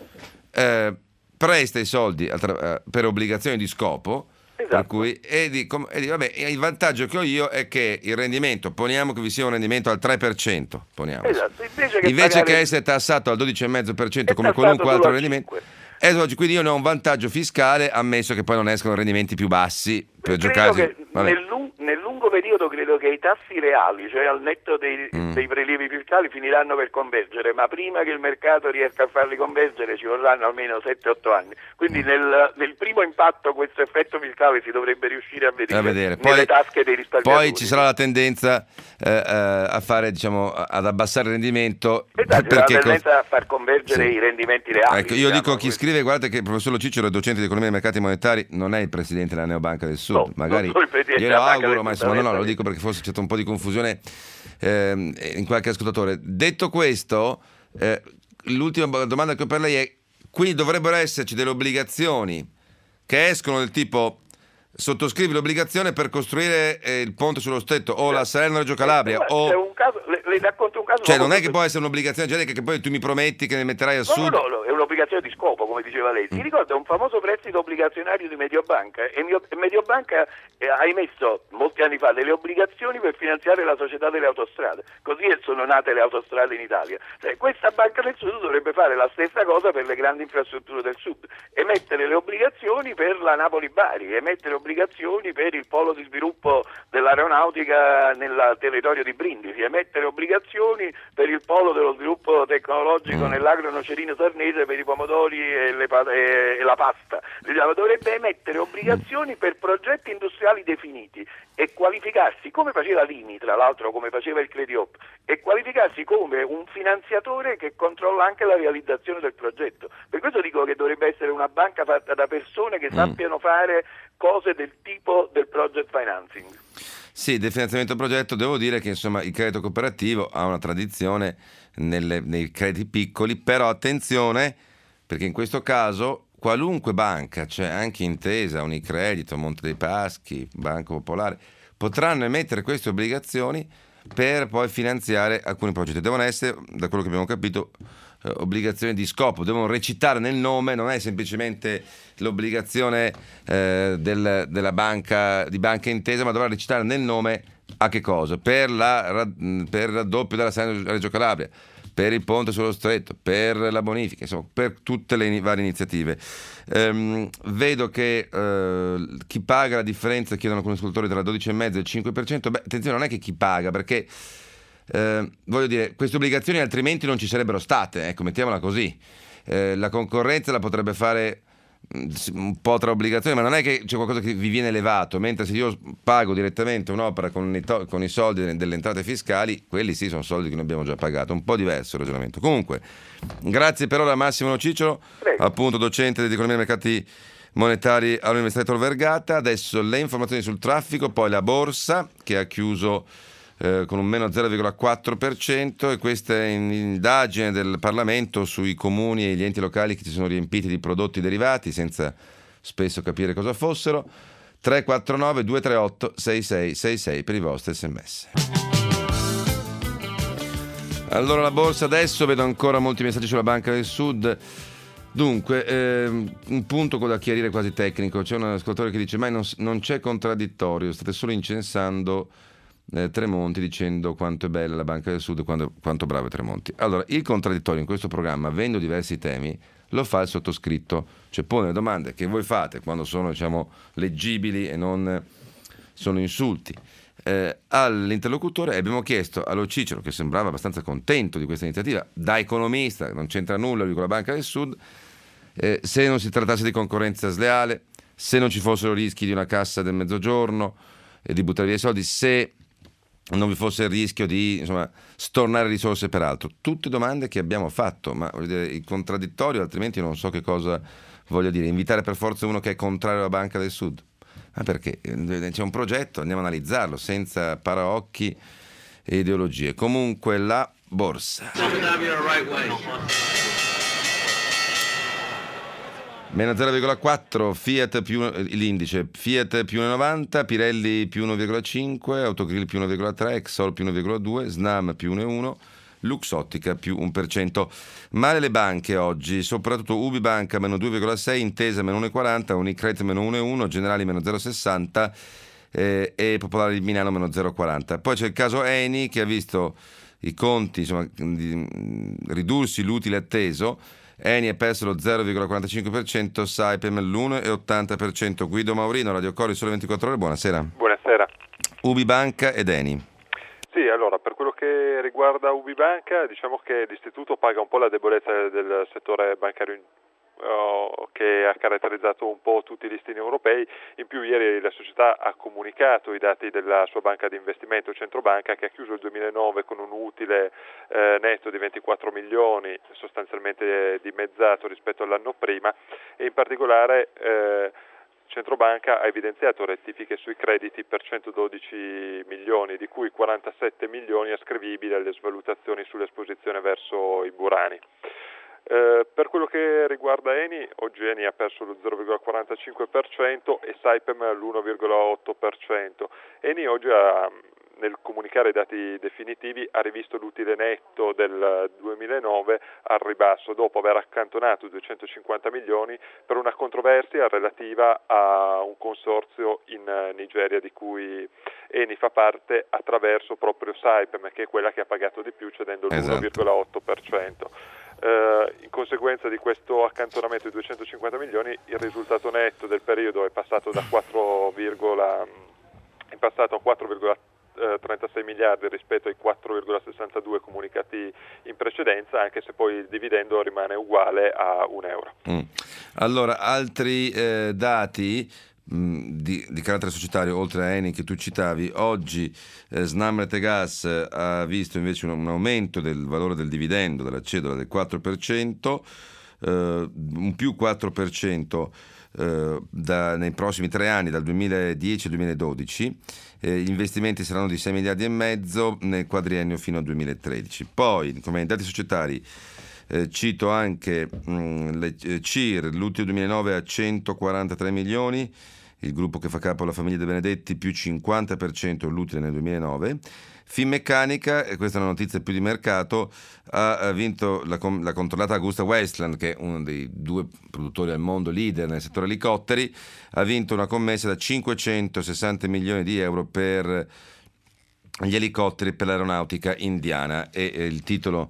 eh, presta i soldi attra- per obbligazioni di scopo. Esatto. Per cui, e di, com, e di, vabbè, il vantaggio che ho io è che il rendimento, poniamo che vi sia un rendimento al tre per cento, poniamo. Esatto. Invece, che, invece pagare... che essere tassato al dodici virgola cinque per cento come qualunque altro rendimento. Esatto, quindi io ne ho un vantaggio fiscale, ammesso che poi non escano rendimenti più bassi per giocare. Nel, lung- nel lungo periodo credo che i tassi reali, cioè al netto dei, mm. dei prelievi fiscali, finiranno per convergere, ma prima che il mercato riesca a farli convergere ci vorranno almeno sette otto anni. Quindi mm. nel, nel primo impatto questo effetto fiscale si dovrebbe riuscire a vedere, a vedere. Poi, nelle tasche dei risparmiatori. Poi ci sarà la tendenza eh, eh, a fare, diciamo, ad abbassare il rendimento. Esatto, perché la tendenza con... a far convergere sì. i rendimenti reali. Ecco, io diciamo, dico a chi scrive, guardate che il professor Lo Cicero è docente di economia dei mercati monetari, non è il presidente della Neobanca del Sud. No, magari glielo auguro, ma insomma no, no, lo dico perché forse c'è stato un po' di confusione ehm, in qualche ascoltatore. Detto questo, eh, l'ultima domanda che ho per lei è: qui dovrebbero esserci delle obbligazioni che escono del tipo sottoscrivi l'obbligazione per costruire eh, il ponte sullo Stretto o la Salerno-Reggio Calabria eh, o... C'è un caso, le, le racconto un caso. Cioè non è che può essere un'obbligazione generica che poi tu mi prometti che ne metterai al no, sud. No, no, no, è un'obbligazione di scopo, come diceva lei. Si ricorda un famoso prestito obbligazionario di Mediobanca e Mediobanca eh, ha emesso molti anni fa delle obbligazioni per finanziare la società delle autostrade. Così sono nate le autostrade in Italia. Cioè, questa Banca del Sud dovrebbe fare la stessa cosa per le grandi infrastrutture del Sud, emettere le obbligazioni per la Napoli-Bari, emettere obbligazioni per il polo di sviluppo dell'aeronautica nel territorio di Brindisi, emettere obbligazioni per il polo dello sviluppo tecnologico mm. nell'agro nocerino sarnese per i pomodori e, le, e, e la pasta. Diciamo, dovrebbe emettere obbligazioni per progetti industriali definiti e qualificarsi, come faceva l'I M I tra l'altro, come faceva il Crediop, e qualificarsi come un finanziatore che controlla anche la realizzazione del progetto. Per questo dico che dovrebbe essere una banca fatta da persone che mm. sappiano fare cose del tipo del project financing. Sì, del finanziamento progetto. Devo dire che insomma il credito cooperativo ha una tradizione nelle, nei crediti piccoli, però attenzione, perché in questo caso qualunque banca, cioè anche Intesa, Unicredito, Monte dei Paschi, Banco Popolare, potranno emettere queste obbligazioni per poi finanziare alcuni progetti. Devono essere, da quello che abbiamo capito, eh, obbligazioni di scopo, devono recitare nel nome, non è semplicemente l'obbligazione eh, del, della banca di Banca Intesa, ma dovrà recitare nel nome a che cosa? Per, la, per il raddoppio della Salerno-Reggio Calabria, per il ponte sullo stretto, per la bonifica, insomma per tutte le varie iniziative. Ehm, vedo che eh, chi paga la differenza, chiedono alcuni ascoltatori, tra il dodici virgola cinque e il cinque per cento. Beh, attenzione, non è che chi paga, perché eh, voglio dire, queste obbligazioni altrimenti non ci sarebbero state, ecco, mettiamola così. Eh, la concorrenza la potrebbe fare un po' tra obbligazioni, ma non è che c'è qualcosa che vi viene elevato, mentre se io pago direttamente un'opera con i, to- con i soldi delle entrate fiscali, quelli sì sono soldi che noi abbiamo già pagato. Un po' diverso il ragionamento. Comunque, grazie per ora a Massimo Cicciolo, Prego. appunto docente di economia e mercati monetari all'Università Tor Vergata. Adesso le informazioni sul traffico, poi la borsa che ha chiuso Eh, con un meno zero virgola quattro per cento, e questa è un'indagine del Parlamento sui comuni e gli enti locali che si sono riempiti di prodotti derivati senza spesso capire cosa fossero. Tre quattro nove due tre otto sei sei sei sei per i vostri sms. Allora la borsa adesso, vedo ancora molti messaggi sulla Banca del Sud. Dunque, ehm, un punto da chiarire quasi tecnico. C'è un ascoltatore che dice: ma non, non c'è contraddittorio, state solo incensando Eh, Tremonti dicendo quanto è bella la Banca del Sud e quanto, quanto bravo è Tremonti. Allora, il contraddittorio in questo programma, avendo diversi temi, lo fa il sottoscritto, cioè pone le domande che voi fate quando sono, diciamo, leggibili e non sono insulti eh, all'interlocutore. Abbiamo chiesto allo Cicero, che sembrava abbastanza contento di questa iniziativa, da economista, non c'entra nulla lui con la Banca del Sud, eh, se non si trattasse di concorrenza sleale, se non ci fossero rischi di una cassa del mezzogiorno e di buttare via i soldi, se non vi fosse il rischio di, insomma, stornare risorse per altro. Tutte domande che abbiamo fatto, ma voglio dire, il contraddittorio, altrimenti non so che cosa voglia dire. Invitare per forza uno che è contrario alla Banca del Sud? Ma perché? C'è un progetto, andiamo a analizzarlo senza paraocchi e ideologie. Comunque la borsa. Meno zero virgola quattro, Fiat più l'indice, Fiat più uno virgola novanta, Pirelli più uno virgola cinque, Autogrill più uno virgola tre, Exor più uno virgola due, Snam più uno virgola uno, Luxottica più uno per cento. Male le banche oggi, soprattutto Ubibanca meno due virgola sei, Intesa meno uno virgola quaranta, Unicredit meno uno virgola uno, Generali meno zero virgola sessanta eh, e Popolare di Milano meno zero virgola quaranta. Poi c'è il caso Eni che ha visto i conti, insomma, di, ridursi l'utile atteso. Eni ha perso lo zero virgola quarantacinque per cento, Saipem l'uno virgola ottanta per cento. Guido Maurino, Radio Cori, Sole ventiquattro Ore, buonasera. Buonasera. Ubibanca ed Eni. Sì, allora, per quello che riguarda Ubibanca, diciamo che l'istituto paga un po' la debolezza del settore bancario uh, che ha caratterizzato un po' tutti i listini europei. In più ieri la società ha comunicato i dati della sua banca di investimento Centrobanca, che ha chiuso il duemilanove con un utile eh, netto di ventiquattro milioni, sostanzialmente dimezzato rispetto all'anno prima, e in particolare eh, Centrobanca ha evidenziato rettifiche sui crediti per centododici milioni, di cui quarantasette milioni ascrivibili alle svalutazioni sull'esposizione verso i burani. Eh, per quello che riguarda Eni, oggi Eni ha perso lo zero virgola quarantacinque per cento e Saipem l'uno virgola otto per cento. Eni oggi ha, nel comunicare i dati definitivi, ha rivisto l'utile netto del duemilanove al ribasso dopo aver accantonato duecentocinquanta milioni per una controversia relativa a un consorzio in Nigeria di cui Eni fa parte attraverso proprio Saipem, che è quella che ha pagato di più cedendo l'uno virgola otto per cento. Uh, in conseguenza di questo accantonamento di duecentocinquanta milioni, il risultato netto del periodo è passato da quattro, è passato a quattro virgola trentasei miliardi rispetto ai quattro virgola sessantadue comunicati in precedenza, anche se poi il dividendo rimane uguale a un euro. Mm. Allora, altri eh, dati Di, di carattere societario, oltre a Eni che tu citavi, oggi eh, Snam Rete Gas ha visto invece un, un aumento del valore del dividendo, della cedola del quattro per cento, eh, un più quattro per cento eh, da, nei prossimi tre anni, dal duemiladieci al duemiladodici. Eh, gli investimenti saranno di sei miliardi e mezzo nel quadriennio fino al duemilatredici. Poi, come dati societari, Eh, cito anche mh, le, eh, C I R, l'ultimo duemilanove a centoquarantatré milioni, il gruppo che fa capo alla famiglia De Benedetti, più cinquanta per cento l'utile nel duemilanove. Finmeccanica, e questa è una notizia più di mercato, ha, ha vinto la, la controllata Augusta Westland, che è uno dei due produttori al mondo leader nel settore elicotteri, ha vinto una commessa da cinquecentosessanta milioni di euro per gli elicotteri per l'aeronautica indiana, e, e il titolo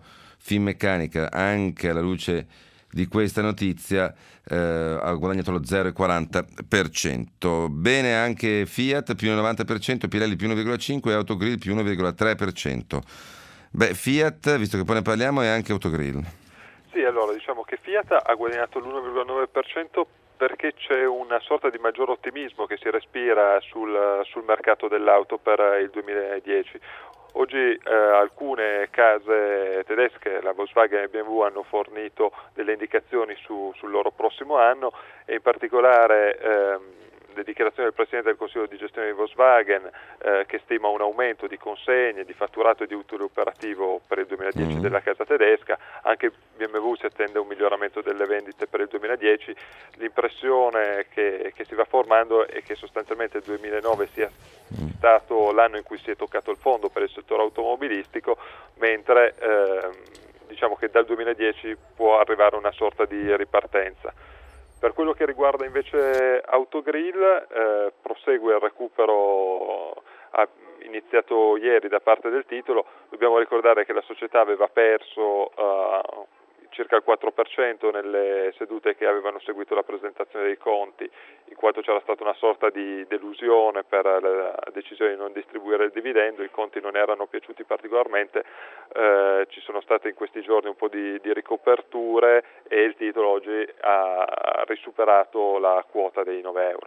Finmeccanica, anche alla luce di questa notizia, eh, ha guadagnato lo zero virgola quaranta per cento. Bene anche Fiat più novanta per cento, Pirelli più uno virgola cinque per cento e Autogrill più uno virgola tre per cento. Beh, Fiat, visto che poi ne parliamo, è anche Autogrill. Sì, allora diciamo che Fiat ha guadagnato l'uno virgola nove per cento perché c'è una sorta di maggior ottimismo che si respira sul, sul mercato dell'auto per il duemiladieci. Oggi eh, alcune case tedesche, la Volkswagen e B M W, hanno fornito delle indicazioni su, sul loro prossimo anno e in particolare ehm, le dichiarazioni del Presidente del Consiglio di gestione di Volkswagen eh, che stima un aumento di consegne, di fatturato e di utile operativo per il duemiladieci mm. della casa tedesca. Anche B M W si attende un miglioramento delle vendite per il duemiladieci. L'impressione che, che si va formando è che sostanzialmente il duemilanove sia stato l'anno in cui si è toccato il fondo per il settore automobilistico, mentre eh, diciamo che dal duemiladieci può arrivare una sorta di ripartenza. Per quello che riguarda invece Autogrill, eh, prosegue il recupero ha iniziato ieri da parte del titolo. Dobbiamo ricordare che la società aveva perso uh, circa il quattro per cento nelle sedute che avevano seguito la presentazione dei conti, in quanto c'era stata una sorta di delusione per la decisione di non distribuire il dividendo, i conti non erano piaciuti particolarmente, eh, ci sono state in questi giorni un po' di, di ricoperture e il titolo oggi ha risuperato la quota dei nove euro.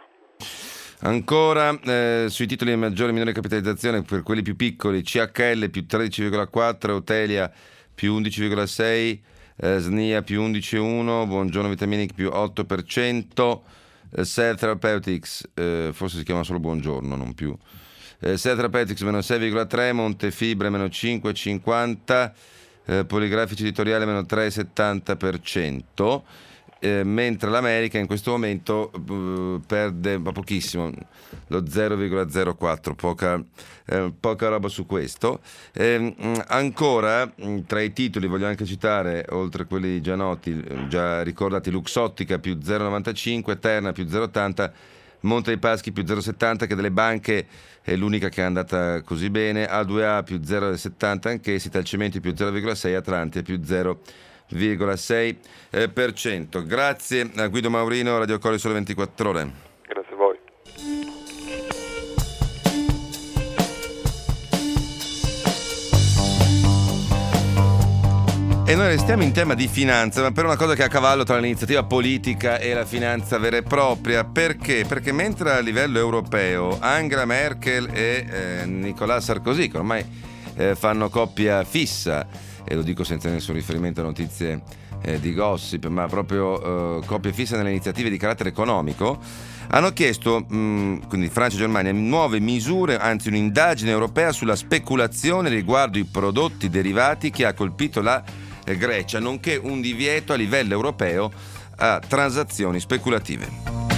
Ancora eh, sui titoli di maggiore e minore capitalizzazione, per quelli più piccoli, C H L più tredici virgola quattro, Eutelia più undici virgola sei, eh, S N I A più undici virgola uno, Buongiorno Vitaminic più otto per cento, eh, Cell Therapeutics, eh, forse si chiama solo Buongiorno, non più, eh, Cell Therapeutics meno sei virgola tre, Montefibre meno cinque virgola cinquanta, eh, Poligrafici Editoriale meno tre virgola settanta per cento. Eh, mentre l'America in questo momento uh, perde ma pochissimo, lo zero virgola zero quattro, poca, eh, poca roba su questo. Eh, mh, ancora mh, tra i titoli voglio anche citare, oltre a quelli già noti, già ricordati, Luxottica più zero virgola novantacinque, Terna più zero virgola ottanta, Monte dei Paschi più zero virgola settanta, che delle banche è l'unica che è andata così bene, A due A più zero virgola settanta anch'essi, Italcementi più zero virgola sei, Atlantia più zero virgola sei per cento. Grazie a Guido Maurino, Radio Cori Sole ventiquattro Ore. Grazie a voi. E noi restiamo in tema di finanza, ma per una cosa che è a cavallo tra l'iniziativa politica e la finanza vera e propria. Perché? Perché mentre a livello europeo Angela Merkel e eh, Nicolas Sarkozy, che ormai eh, fanno coppia fissa, e lo dico senza nessun riferimento a notizie eh, di gossip, ma proprio eh, coppia fissa nelle iniziative di carattere economico, hanno chiesto, mh, quindi Francia e Germania, nuove misure, anzi un'indagine europea sulla speculazione riguardo i prodotti derivati che ha colpito la eh, Grecia, nonché un divieto a livello europeo a transazioni speculative.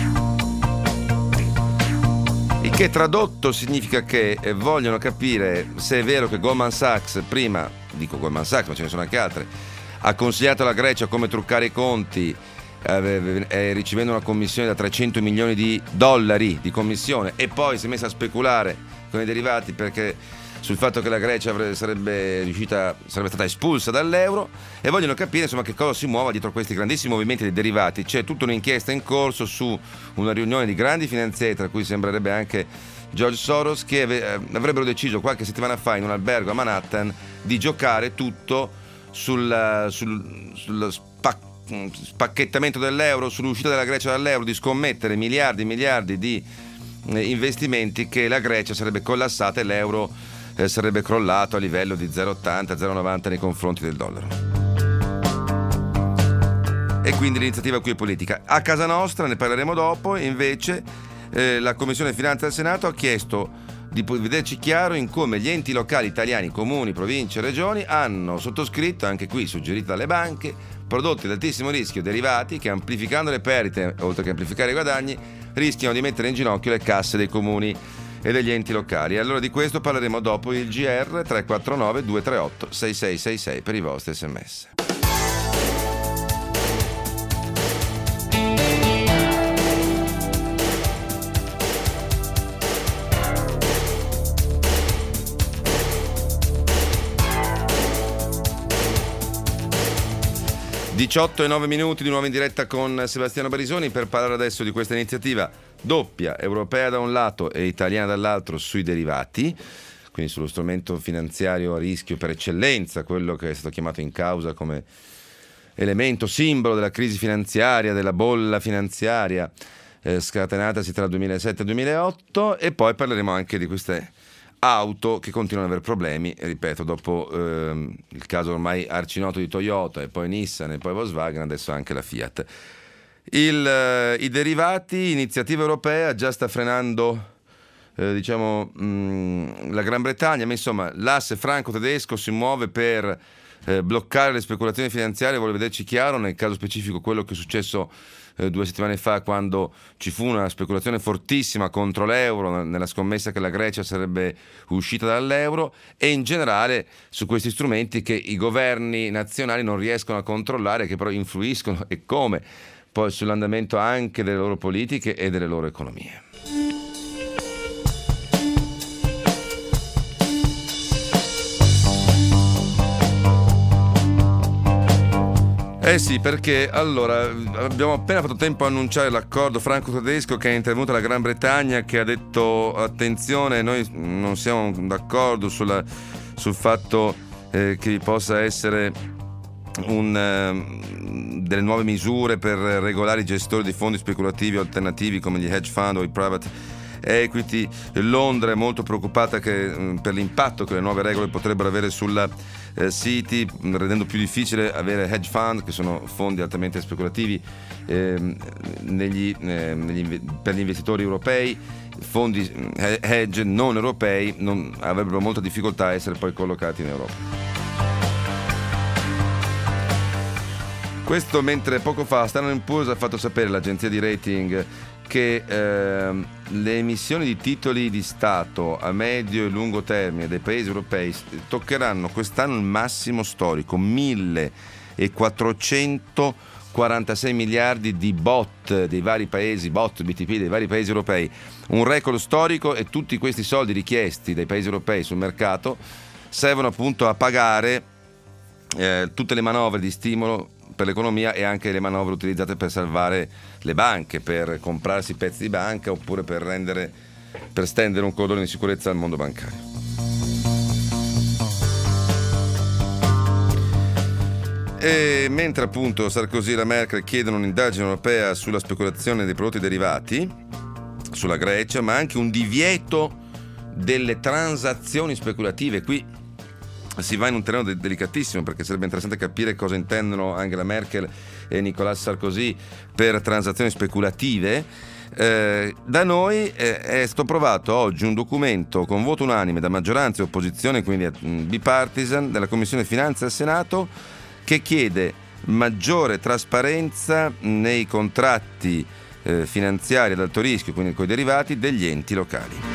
Il che tradotto significa che eh, vogliono capire se è vero che Goldman Sachs, prima dico Goldman Sachs ma ce ne sono anche altre, ha consigliato alla Grecia come truccare i conti, eh, eh, ricevendo una commissione da trecento milioni di dollari di commissione, e poi si è messa a speculare con i derivati perché sul fatto che la Grecia avrebbe, sarebbe riuscita sarebbe stata espulsa dall'euro, e vogliono capire insomma che cosa si muova dietro questi grandissimi movimenti dei derivati. C'è tutta un'inchiesta in corso su una riunione di grandi finanzieri, tra cui sembrerebbe anche George Soros, che avrebbero deciso qualche settimana fa in un albergo a Manhattan di giocare tutto sul, sul, sul spac- spacchettamento dell'euro, sull'uscita della Grecia dall'euro, di scommettere miliardi e miliardi di investimenti che la Grecia sarebbe collassata e l'euro eh, sarebbe crollato a livello di zero virgola ottanta zero virgola novanta nei confronti del dollaro. E quindi l'iniziativa qui è politica. A casa nostra, ne parleremo dopo, invece Eh, la Commissione Finanza del Senato ha chiesto di vederci chiaro in come gli enti locali italiani, comuni, province e regioni, hanno sottoscritto, anche qui suggeriti dalle banche, prodotti ad altissimo rischio derivati che, amplificando le perdite oltre che amplificare i guadagni, rischiano di mettere in ginocchio le casse dei comuni e degli enti locali. Allora di questo parleremo dopo il G R. Tre quattro nove due tre otto sei sei sei sei per i vostri sms. diciotto e nove minuti di nuovo in diretta con Sebastiano Barisoni per parlare adesso di questa iniziativa doppia, europea da un lato e italiana dall'altro, sui derivati, quindi sullo strumento finanziario a rischio per eccellenza, quello che è stato chiamato in causa come elemento simbolo della crisi finanziaria, della bolla finanziaria eh, scatenatasi tra il duemilasette e il duemilaotto, e poi parleremo anche di queste auto che continuano ad avere problemi, e ripeto, dopo ehm, il caso ormai arcinoto di Toyota e poi Nissan e poi Volkswagen, adesso anche la Fiat. Il, eh, i derivati, iniziativa europea, già sta frenando eh, diciamo mh, la Gran Bretagna, ma insomma l'asse franco-tedesco si muove per eh, bloccare le speculazioni finanziarie, vuole vederci chiaro, nel caso specifico quello che è successo due settimane fa, quando ci fu una speculazione fortissima contro l'euro, nella scommessa che la Grecia sarebbe uscita dall'euro, e in generale su questi strumenti che i governi nazionali non riescono a controllare, che però influiscono, e come, poi sull'andamento anche delle loro politiche e delle loro economie. Eh sì, perché allora abbiamo appena fatto tempo a annunciare l'accordo franco-tedesco che è intervenuta la Gran Bretagna, che ha detto attenzione, noi non siamo d'accordo sulla, sul fatto eh, che possa essere un, eh, delle nuove misure per regolare i gestori di fondi speculativi alternativi come gli hedge fund o i private equity. Londra è molto preoccupata che, per l'impatto che le nuove regole potrebbero avere sulla eh, City, rendendo più difficile avere hedge fund, che sono fondi altamente speculativi, eh, negli, eh, negli, per gli investitori europei. Fondi eh, hedge non europei non, avrebbero molta difficoltà a essere poi collocati in Europa. Questo mentre poco fa Standard and Poor's ha fatto sapere, l'agenzia di rating, che eh, le emissioni di titoli di Stato a medio e lungo termine dei paesi europei toccheranno quest'anno il massimo storico, millequattrocentoquarantasei miliardi di B O T dei vari paesi, B O T, B T P dei vari paesi europei, un record storico, e tutti questi soldi richiesti dai paesi europei sul mercato servono appunto a pagare eh, tutte le manovre di stimolo per l'economia e anche le manovre utilizzate per salvare le banche, per comprarsi pezzi di banca oppure per rendere, per stendere un cordone di sicurezza al mondo bancario. E mentre appunto Sarkozy e la Merkel chiedono un'indagine europea sulla speculazione dei prodotti derivati, sulla Grecia, ma anche un divieto delle transazioni speculative, qui si va in un terreno de- delicatissimo, perché sarebbe interessante capire cosa intendono Angela Merkel e Nicolas Sarkozy per transazioni speculative. Eh, da noi eh, è stato approvato oggi un documento con voto unanime da maggioranza e opposizione, quindi mh, bipartisan, della Commissione Finanze al Senato, che chiede maggiore trasparenza nei contratti eh, finanziari ad alto rischio, quindi coi derivati, degli enti locali.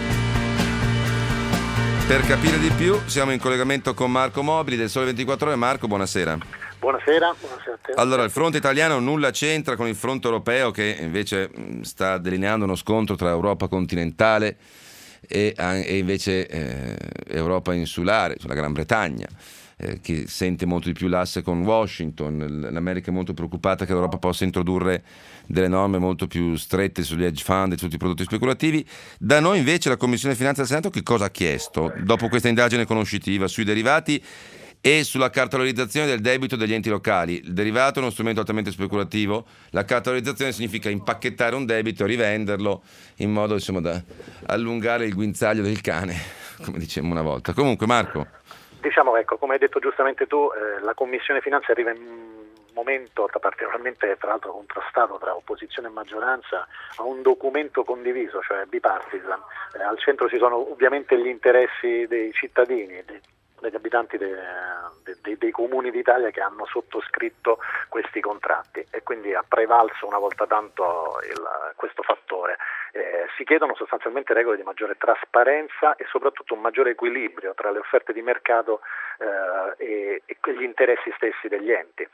Per capire di più siamo in collegamento con Marco Mobili del Sole ventiquattro Ore. Marco, buonasera. Buonasera, buonasera a te. Allora, il fronte italiano nulla c'entra con il fronte europeo, che invece sta delineando uno scontro tra Europa continentale e, e invece eh, Europa insulare, sulla Gran Bretagna, eh, che sente molto di più l'asse con Washington. L'America è molto preoccupata che l'Europa possa introdurre delle norme molto più strette sugli hedge fund e tutti i prodotti speculativi. Da noi invece la Commissione Finanze del Senato che cosa ha chiesto dopo questa indagine conoscitiva sui derivati e sulla cartolarizzazione del debito degli enti locali? Il derivato è uno strumento altamente speculativo, la cartolarizzazione significa impacchettare un debito e rivenderlo in modo, insomma, da allungare il guinzaglio del cane, come dicevamo una volta. Comunque, Marco, diciamo, ecco, come hai detto giustamente tu, eh, la Commissione Finanze arriva in momento particolarmente, tra l'altro, contrastato tra opposizione e maggioranza, a un documento condiviso, cioè bipartisan. Eh, al centro ci sono ovviamente gli interessi dei cittadini, dei, degli abitanti de, de, de, dei comuni d'Italia che hanno sottoscritto questi contratti, e quindi ha prevalso una volta tanto il, questo fattore. Eh, si chiedono sostanzialmente regole di maggiore trasparenza e soprattutto un maggiore equilibrio tra le offerte di mercato eh, e, e gli interessi stessi degli enti.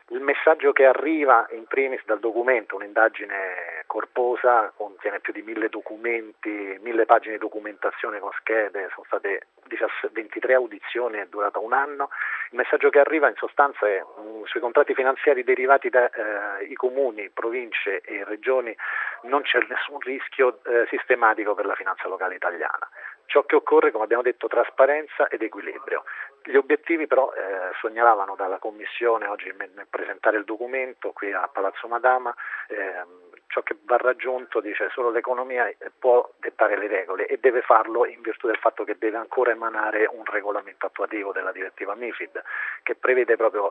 Il messaggio che arriva in primis dal documento, un'indagine corposa, contiene più di mille documenti, mille pagine di documentazione con schede, sono state ventitré audizioni, è durata un anno. Il messaggio che arriva in sostanza è um, sui contratti finanziari derivati dai eh, comuni, province e regioni non c'è nessun rischio eh, sistematico per la finanza locale italiana. Ciò che occorre, come abbiamo detto, trasparenza ed equilibrio. Gli obiettivi però eh, segnalavano dalla Commissione oggi nel presentare il documento qui a Palazzo Madama, eh, ciò che va raggiunto, dice, solo l'economia può dettare le regole e deve farlo in virtù del fatto che deve ancora emanare un regolamento attuativo della direttiva MiFID che prevede proprio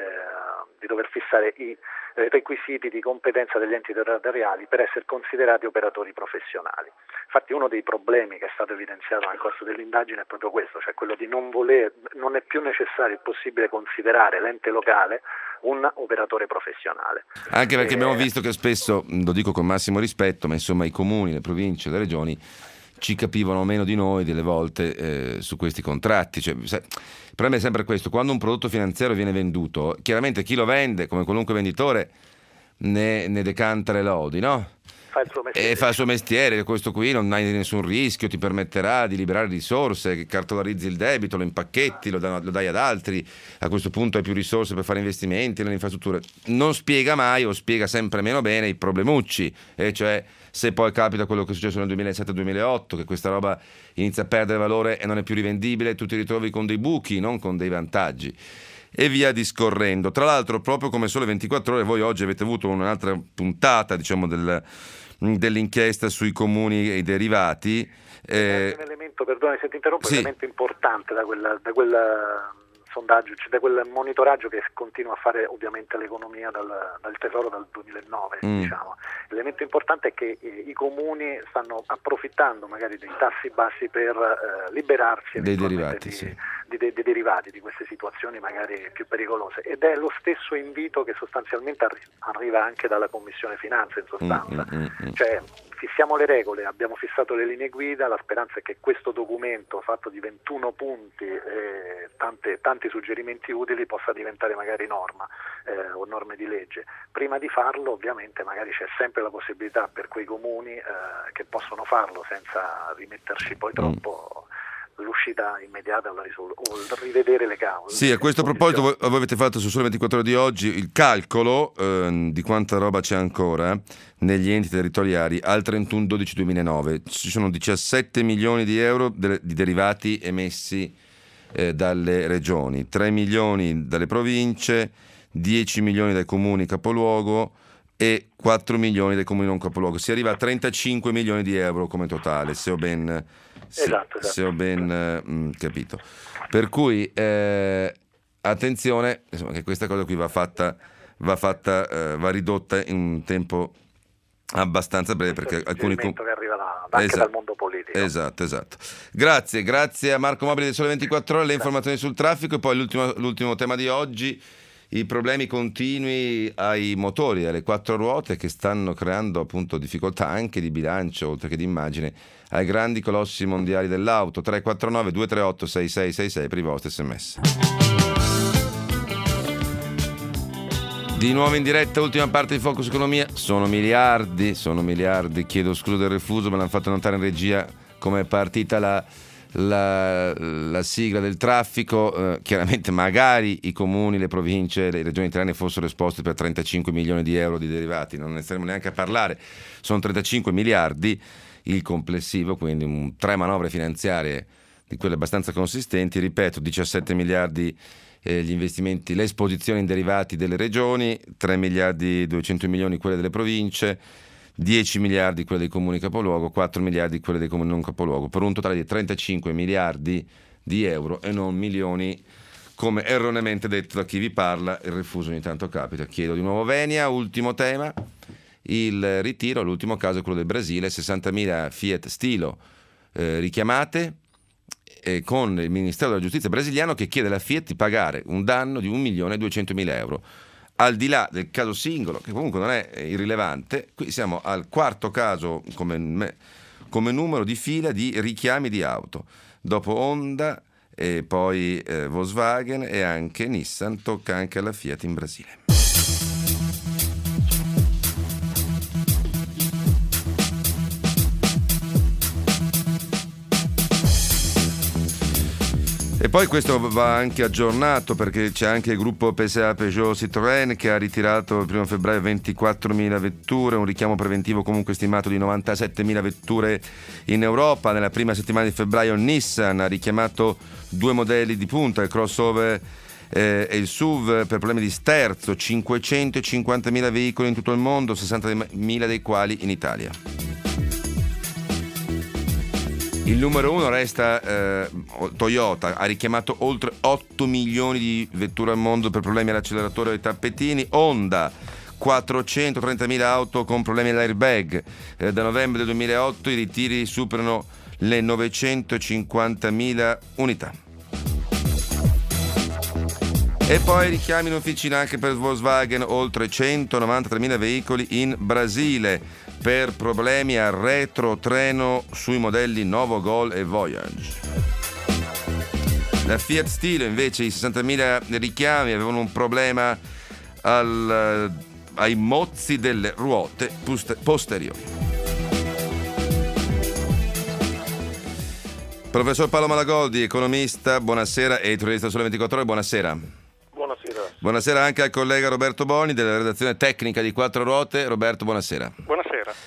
eh, di dover fissare i requisiti di competenza degli enti territoriali per essere considerati operatori professionali. Infatti uno dei problemi che è stato evidenziato nel corso dell'indagine è proprio questo, cioè quello di non voler, non è più necessario e possibile considerare l'ente locale un operatore professionale. Anche perché e... abbiamo visto che spesso, lo dico con massimo rispetto, ma insomma i comuni, le province, le regioni ci capivano meno di noi delle volte eh, su questi contratti. Cioè, se, il problema è sempre questo: quando un prodotto finanziario viene venduto, chiaramente chi lo vende, come qualunque venditore, ne, ne decanta le lodi, no? Fa il suo mestiere. E fa il suo mestiere, questo qui non hai nessun rischio, ti permetterà di liberare risorse, cartolarizzi il debito, lo impacchetti, lo, da, lo dai ad altri, a questo punto hai più risorse per fare investimenti nelle infrastrutture. Non spiega mai, o spiega sempre meno bene, i problemucci, e cioè se poi capita quello che è successo nel duemilasette duemilaotto, che questa roba inizia a perdere valore e non è più rivendibile, tu ti ritrovi con dei buchi, non con dei vantaggi, e via discorrendo. Tra l'altro, proprio come Sole ventiquattro Ore, voi oggi avete avuto un'altra puntata, diciamo, del, dell'inchiesta sui comuni e i derivati. Eh, un elemento, perdone se ti interrompo, sì. Un elemento importante da quella, da quella sondaggio, cioè da quel monitoraggio che continua a fare ovviamente l'economia dal, dal Tesoro dal duemilanove, mm. diciamo. L'elemento importante è che eh, i comuni stanno approfittando magari dei tassi bassi per eh, liberarsi dei derivati, di, sì. di, di, di derivati di queste situazioni magari più pericolose, ed è lo stesso invito che sostanzialmente arri- arriva anche dalla Commissione Finanze in sostanza, mm, mm, mm. cioè fissiamo le regole, abbiamo fissato le linee guida, la speranza è che questo documento fatto di ventuno punti e tante, tanti suggerimenti utili possa diventare magari norma eh, o norme di legge. Prima di farlo ovviamente magari c'è sempre la possibilità per quei comuni eh, che possono farlo senza rimetterci poi troppo mm. l'uscita immediata o, la risol- o il rivedere le cause. Sì, a questo proposito voi, voi avete fatto su Sole ventiquattro Ore di oggi il calcolo eh, di quanta roba c'è ancora negli enti territoriali al trentuno dodici duemilanove. Ci sono diciassette milioni di euro de- di derivati emessi eh, dalle regioni, tre milioni dalle province, dieci milioni dai comuni capoluogo e quattro milioni dai comuni non capoluogo. Si arriva a trentacinque milioni di euro come totale, se ho ben, se, esatto, esatto. se ho ben eh, mh, capito. Per cui eh, attenzione, insomma, che questa cosa qui va fatta, va fatta, eh, va ridotta in un tempo abbastanza breve, perché alcuni com- che arriva da, anche esatto, dal mondo politico. Esatto, esatto. Grazie, grazie a Marco Mobili del Sole ventiquattro Ore, le informazioni sul traffico. E poi l'ultimo, l'ultimo tema di oggi: i problemi continui ai motori, alle quattro ruote, che stanno creando appunto difficoltà anche di bilancio oltre che di immagine ai grandi colossi mondiali dell'auto. Tre quattro nove due tre otto sei sei sei sei per i vostri sms. Di nuovo in diretta, ultima parte di Focus Economia. Sono miliardi, sono miliardi. Chiedo scusa del refuso, me l'hanno fatto notare in regia come è partita la, la, la sigla del traffico. Eh, chiaramente magari i comuni, le province, le regioni italiane fossero esposti per trentacinque milioni di euro di derivati, non ne staremo neanche a parlare. Sono trentacinque miliardi il complessivo, quindi un, tre manovre finanziarie di quelle abbastanza consistenti. Ripeto, diciassette miliardi eh, gli investimenti, le esposizioni in derivati delle regioni, tre miliardi duecento milioni quelle delle province, dieci miliardi quelle dei comuni capoluogo, quattro miliardi quelle dei comuni non capoluogo, per un totale di trentacinque miliardi di euro e non milioni, come erroneamente detto da chi vi parla. Il refuso ogni tanto capita. Chiedo di nuovo venia. Ultimo tema, il ritiro, l'ultimo caso è quello del Brasile, sessantamila Fiat Stilo eh, richiamate, eh, con il Ministero della Giustizia brasiliano che chiede alla Fiat di pagare un danno di un milione e duecentomila euro. Al di là del caso singolo, che comunque non è irrilevante, qui siamo al quarto caso come, come numero di fila di richiami di auto. Dopo Honda e poi eh, Volkswagen e anche Nissan, tocca anche alla Fiat in Brasile. E poi questo va anche aggiornato perché c'è anche il gruppo P S A Peugeot Citroën che ha ritirato il primo febbraio ventiquattromila vetture, un richiamo preventivo comunque stimato di novantasettemila vetture in Europa. Nella prima settimana di febbraio Nissan ha richiamato due modelli di punta, il crossover eh, e il S U V, per problemi di sterzo, cinquecentocinquantamila veicoli in tutto il mondo, sessantamila dei quali in Italia. Il numero uno resta eh, Toyota, ha richiamato oltre otto milioni di vetture al mondo per problemi all'acceleratore e ai tappetini. Honda, quattrocentotrentamila auto con problemi all'airbag. Eh, da novembre del duemilaotto i ritiri superano le novecentocinquantamila unità. E poi richiami in officina anche per Volkswagen, oltre centonovantatremila veicoli in Brasile per problemi al retrotreno sui modelli Novo Gol e Voyage. La Fiat Stilo invece i sessantamila richiami avevano un problema al, ai mozzi delle ruote posteriori. Professor Paolo Malagodi, economista, buonasera, e editorialista Sole ventiquattro Ore, buonasera. Buonasera. Buonasera anche al collega Roberto Boni della redazione tecnica di Quattro Ruote. Roberto, buonasera. Buonasera.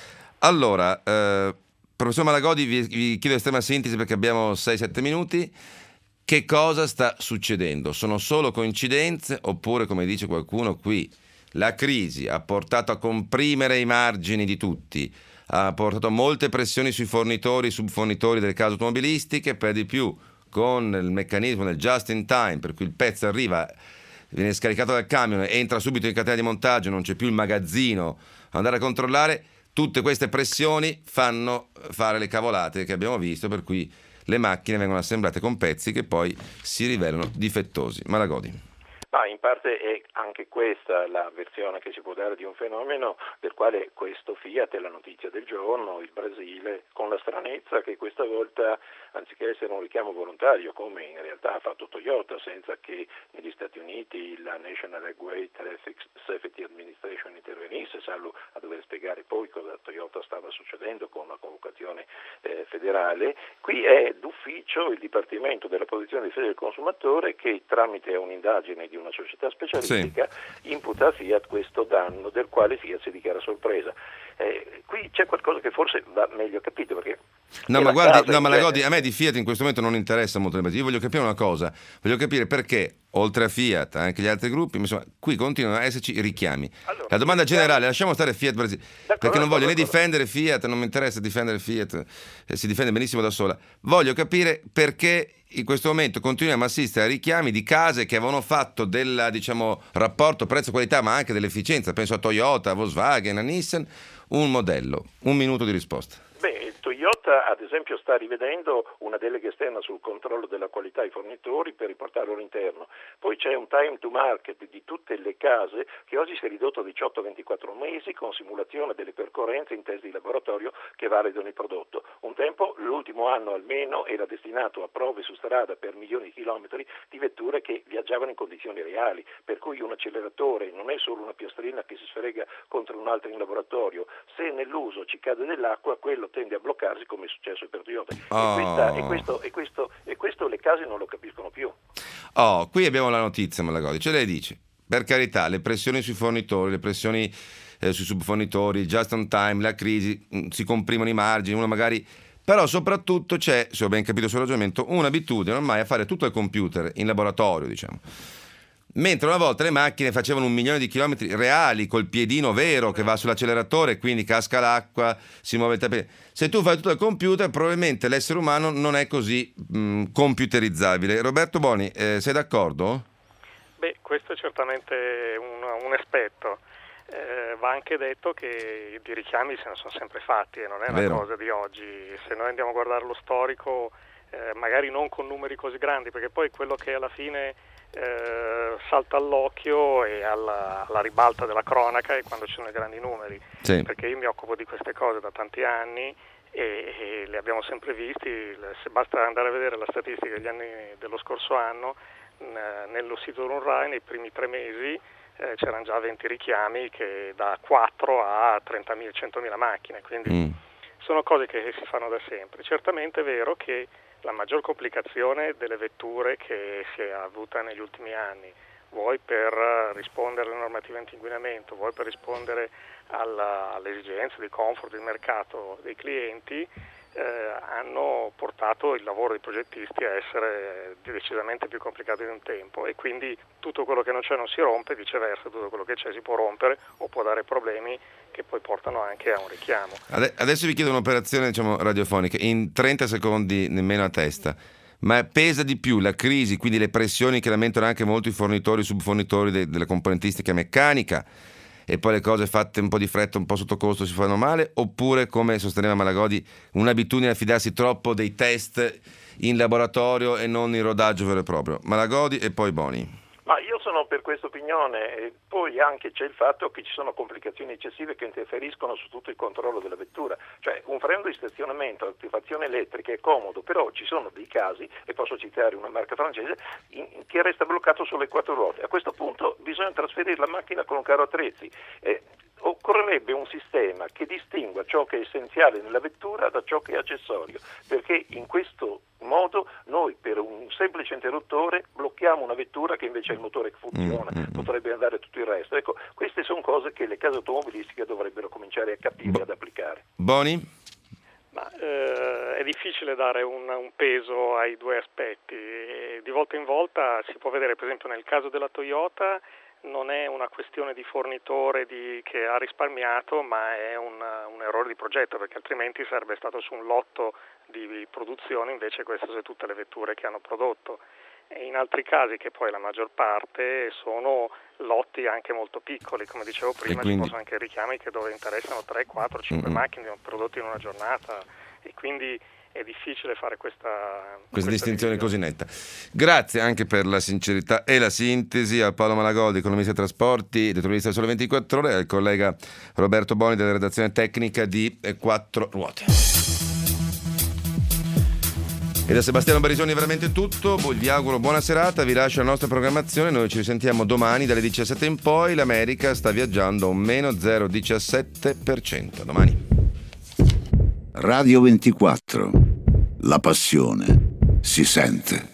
Allora, eh, professor Malagodi, vi, vi chiedo estrema sintesi perché abbiamo sei sette minuti. Che cosa sta succedendo? Sono solo coincidenze oppure, come dice qualcuno qui, la crisi ha portato a comprimere i margini di tutti, ha portato molte pressioni sui fornitori, subfornitori delle case automobilistiche, per di più con il meccanismo del just in time, per cui il pezzo arriva, viene scaricato dal camion, entra subito in catena di montaggio, non c'è più il magazzino, andare a controllare. Tutte queste pressioni fanno fare le cavolate che abbiamo visto, per cui le macchine vengono assemblate con pezzi che poi si rivelano difettosi. Malagodi. Ma in parte è anche questa la versione che si può dare di un fenomeno del quale questo Fiat è la notizia del giorno, il Brasile, con la stranezza che questa volta, anziché essere un richiamo volontario, come in realtà ha fatto Toyota, senza che negli Stati Uniti la National Highway Traffic Safety Administration intervenisse, salvo a dover spiegare poi cosa a Toyota stava succedendo con la convocazione eh, federale, qui è d'ufficio il Dipartimento della Protezione di Difesa del Consumatore che tramite un'indagine di una società specialistica sì. imputa a Fiat questo danno del quale Fiat si dichiara sorpresa. Eh, qui c'è qualcosa che forse va meglio capito, perché no ma guardi, no, Malagodi, a me di Fiat in questo momento non interessa molto, io voglio capire una cosa, voglio capire perché oltre a Fiat anche gli altri gruppi, insomma, qui continuano a esserci richiami. Allora, la domanda generale, lasciamo stare Fiat Brasile, perché non voglio né difendere Fiat, non mi interessa difendere Fiat, eh, si difende benissimo da sola, voglio capire perché in questo momento continuiamo a assistere a richiami di case che avevano fatto del, diciamo, rapporto prezzo-qualità, ma anche dell'efficienza, penso a Toyota, a Volkswagen, a Nissan, un modello. Un minuto di risposta. Beh, Toyota ad esempio sta rivedendo una delega esterna sul controllo della qualità ai fornitori per riportarlo all'interno. Poi c'è un time to market di tutte le case che oggi si è ridotto a diciotto ventiquattro mesi con simulazione delle percorrenze in test di laboratorio che validano il prodotto. Un tempo, l'ultimo anno almeno, era destinato a prove su strada per milioni di chilometri di vetture che viaggiavano in condizioni reali, per cui un acceleratore non è solo una piastrina che si sfrega contro un altro in laboratorio. Se nell'uso ci cade dell'acqua, quello tende a bloccarsi, come è successo per Toyota. Oh. E, questa, e, questo, e, questo, e questo le case non lo capiscono più. Oh, qui abbiamo la notizia, Malagodi, ce lei dice, per carità, le pressioni sui fornitori, le pressioni eh, sui subfornitori, just on time, la crisi, mh, si comprimono i margini, uno magari, però soprattutto c'è, se ho ben capito il suo ragionamento, un'abitudine ormai a fare tutto al computer, in laboratorio, diciamo. Mentre una volta le macchine facevano un milione di chilometri reali col piedino vero che va sull'acceleratore, quindi casca l'acqua, si muove il tappeto. Se tu fai tutto al computer, probabilmente l'essere umano non è così mh, computerizzabile. Roberto Boni, eh, sei d'accordo? Beh, questo è certamente un, un aspetto. Eh, va anche detto che di richiami se ne sono sempre fatti e non è una Vero. cosa di oggi. Se noi andiamo a guardare lo storico, eh, magari non con numeri così grandi, perché poi quello che alla fine Eh, salta all'occhio e alla, alla ribalta della cronaca è quando ci sono i grandi numeri, sì. perché io mi occupo di queste cose da tanti anni e, e le abbiamo sempre visti, se basta andare a vedere la statistica degli anni dello scorso anno, n- nello sito Runrai nei primi tre mesi eh, c'erano già venti richiami che da quattro a trentamila, centomila macchine, quindi mm. sono cose che si fanno da sempre. Certamente è vero che la maggior complicazione delle vetture che si è avuta negli ultimi anni, vuoi per rispondere alle normative anti-inquinamento, vuoi per rispondere alla, alle esigenze di comfort del mercato dei clienti, eh, hanno portato il lavoro dei progettisti a essere decisamente più complicato di un tempo, e quindi tutto quello che non c'è non si rompe, viceversa tutto quello che c'è si può rompere o può dare problemi che poi portano anche a un richiamo. Adesso vi chiedo un'operazione, diciamo, radiofonica in trenta secondi nemmeno a testa. Ma pesa di più la crisi, quindi le pressioni che lamentano anche molti fornitori e subfornitori de- della componentistica meccanica, e poi le cose fatte un po' di fretta, un po' sotto costo si fanno male, oppure, come sosteneva Malagodi, un'abitudine a fidarsi troppo dei test in laboratorio e non in rodaggio vero e proprio? Malagodi e poi Boni. Ma io sono per questa opinione, e poi anche c'è il fatto che ci sono complicazioni eccessive che interferiscono su tutto il controllo della vettura, cioè un freno di stazionamento, attivazione elettrica è comodo, però ci sono dei casi, e posso citare una marca francese, in, che resta bloccato sulle quattro ruote. A questo punto bisogna trasferire la macchina con un carro attrezzi. Eh, occorrerebbe un sistema che distingua ciò che è essenziale nella vettura da ciò che è accessorio, perché in questo modo noi per un semplice interruttore blocchiamo una vettura che invece ha il motore che funziona, mm-hmm. potrebbe andare tutto il resto. Ecco, queste sono cose che le case automobilistiche dovrebbero cominciare a capire e Bo- ad applicare. Boni? Ma, eh, è difficile dare un, un peso ai due aspetti. E di volta in volta si può vedere, per esempio nel caso della Toyota, non è una questione di fornitore di, che ha risparmiato, ma è un, un errore di progetto, perché altrimenti sarebbe stato su un lotto di produzione, invece queste sono tutte le vetture che hanno prodotto. E in altri casi, che poi la maggior parte sono lotti anche molto piccoli, come dicevo prima, quindi ci possono anche richiami che dove interessano tre, quattro, cinque mm-hmm. macchine prodotte in una giornata, e quindi è difficile fare questa, questa, questa distinzione divisione. così netta. Grazie anche per la sincerità e la sintesi a Paolo Malagodi, economista dei trasporti, editorialista del Sole ventiquattro Ore, e al collega Roberto Boni della redazione tecnica di Quattro Ruote. E da Sebastiano Barisoni è veramente tutto. Vi auguro buona serata, vi lascio la nostra programmazione. Noi ci risentiamo domani dalle diciassette in poi. L'America sta viaggiando a un meno zero virgola diciassette per cento. Domani. Radio ventiquattro. La passione si sente.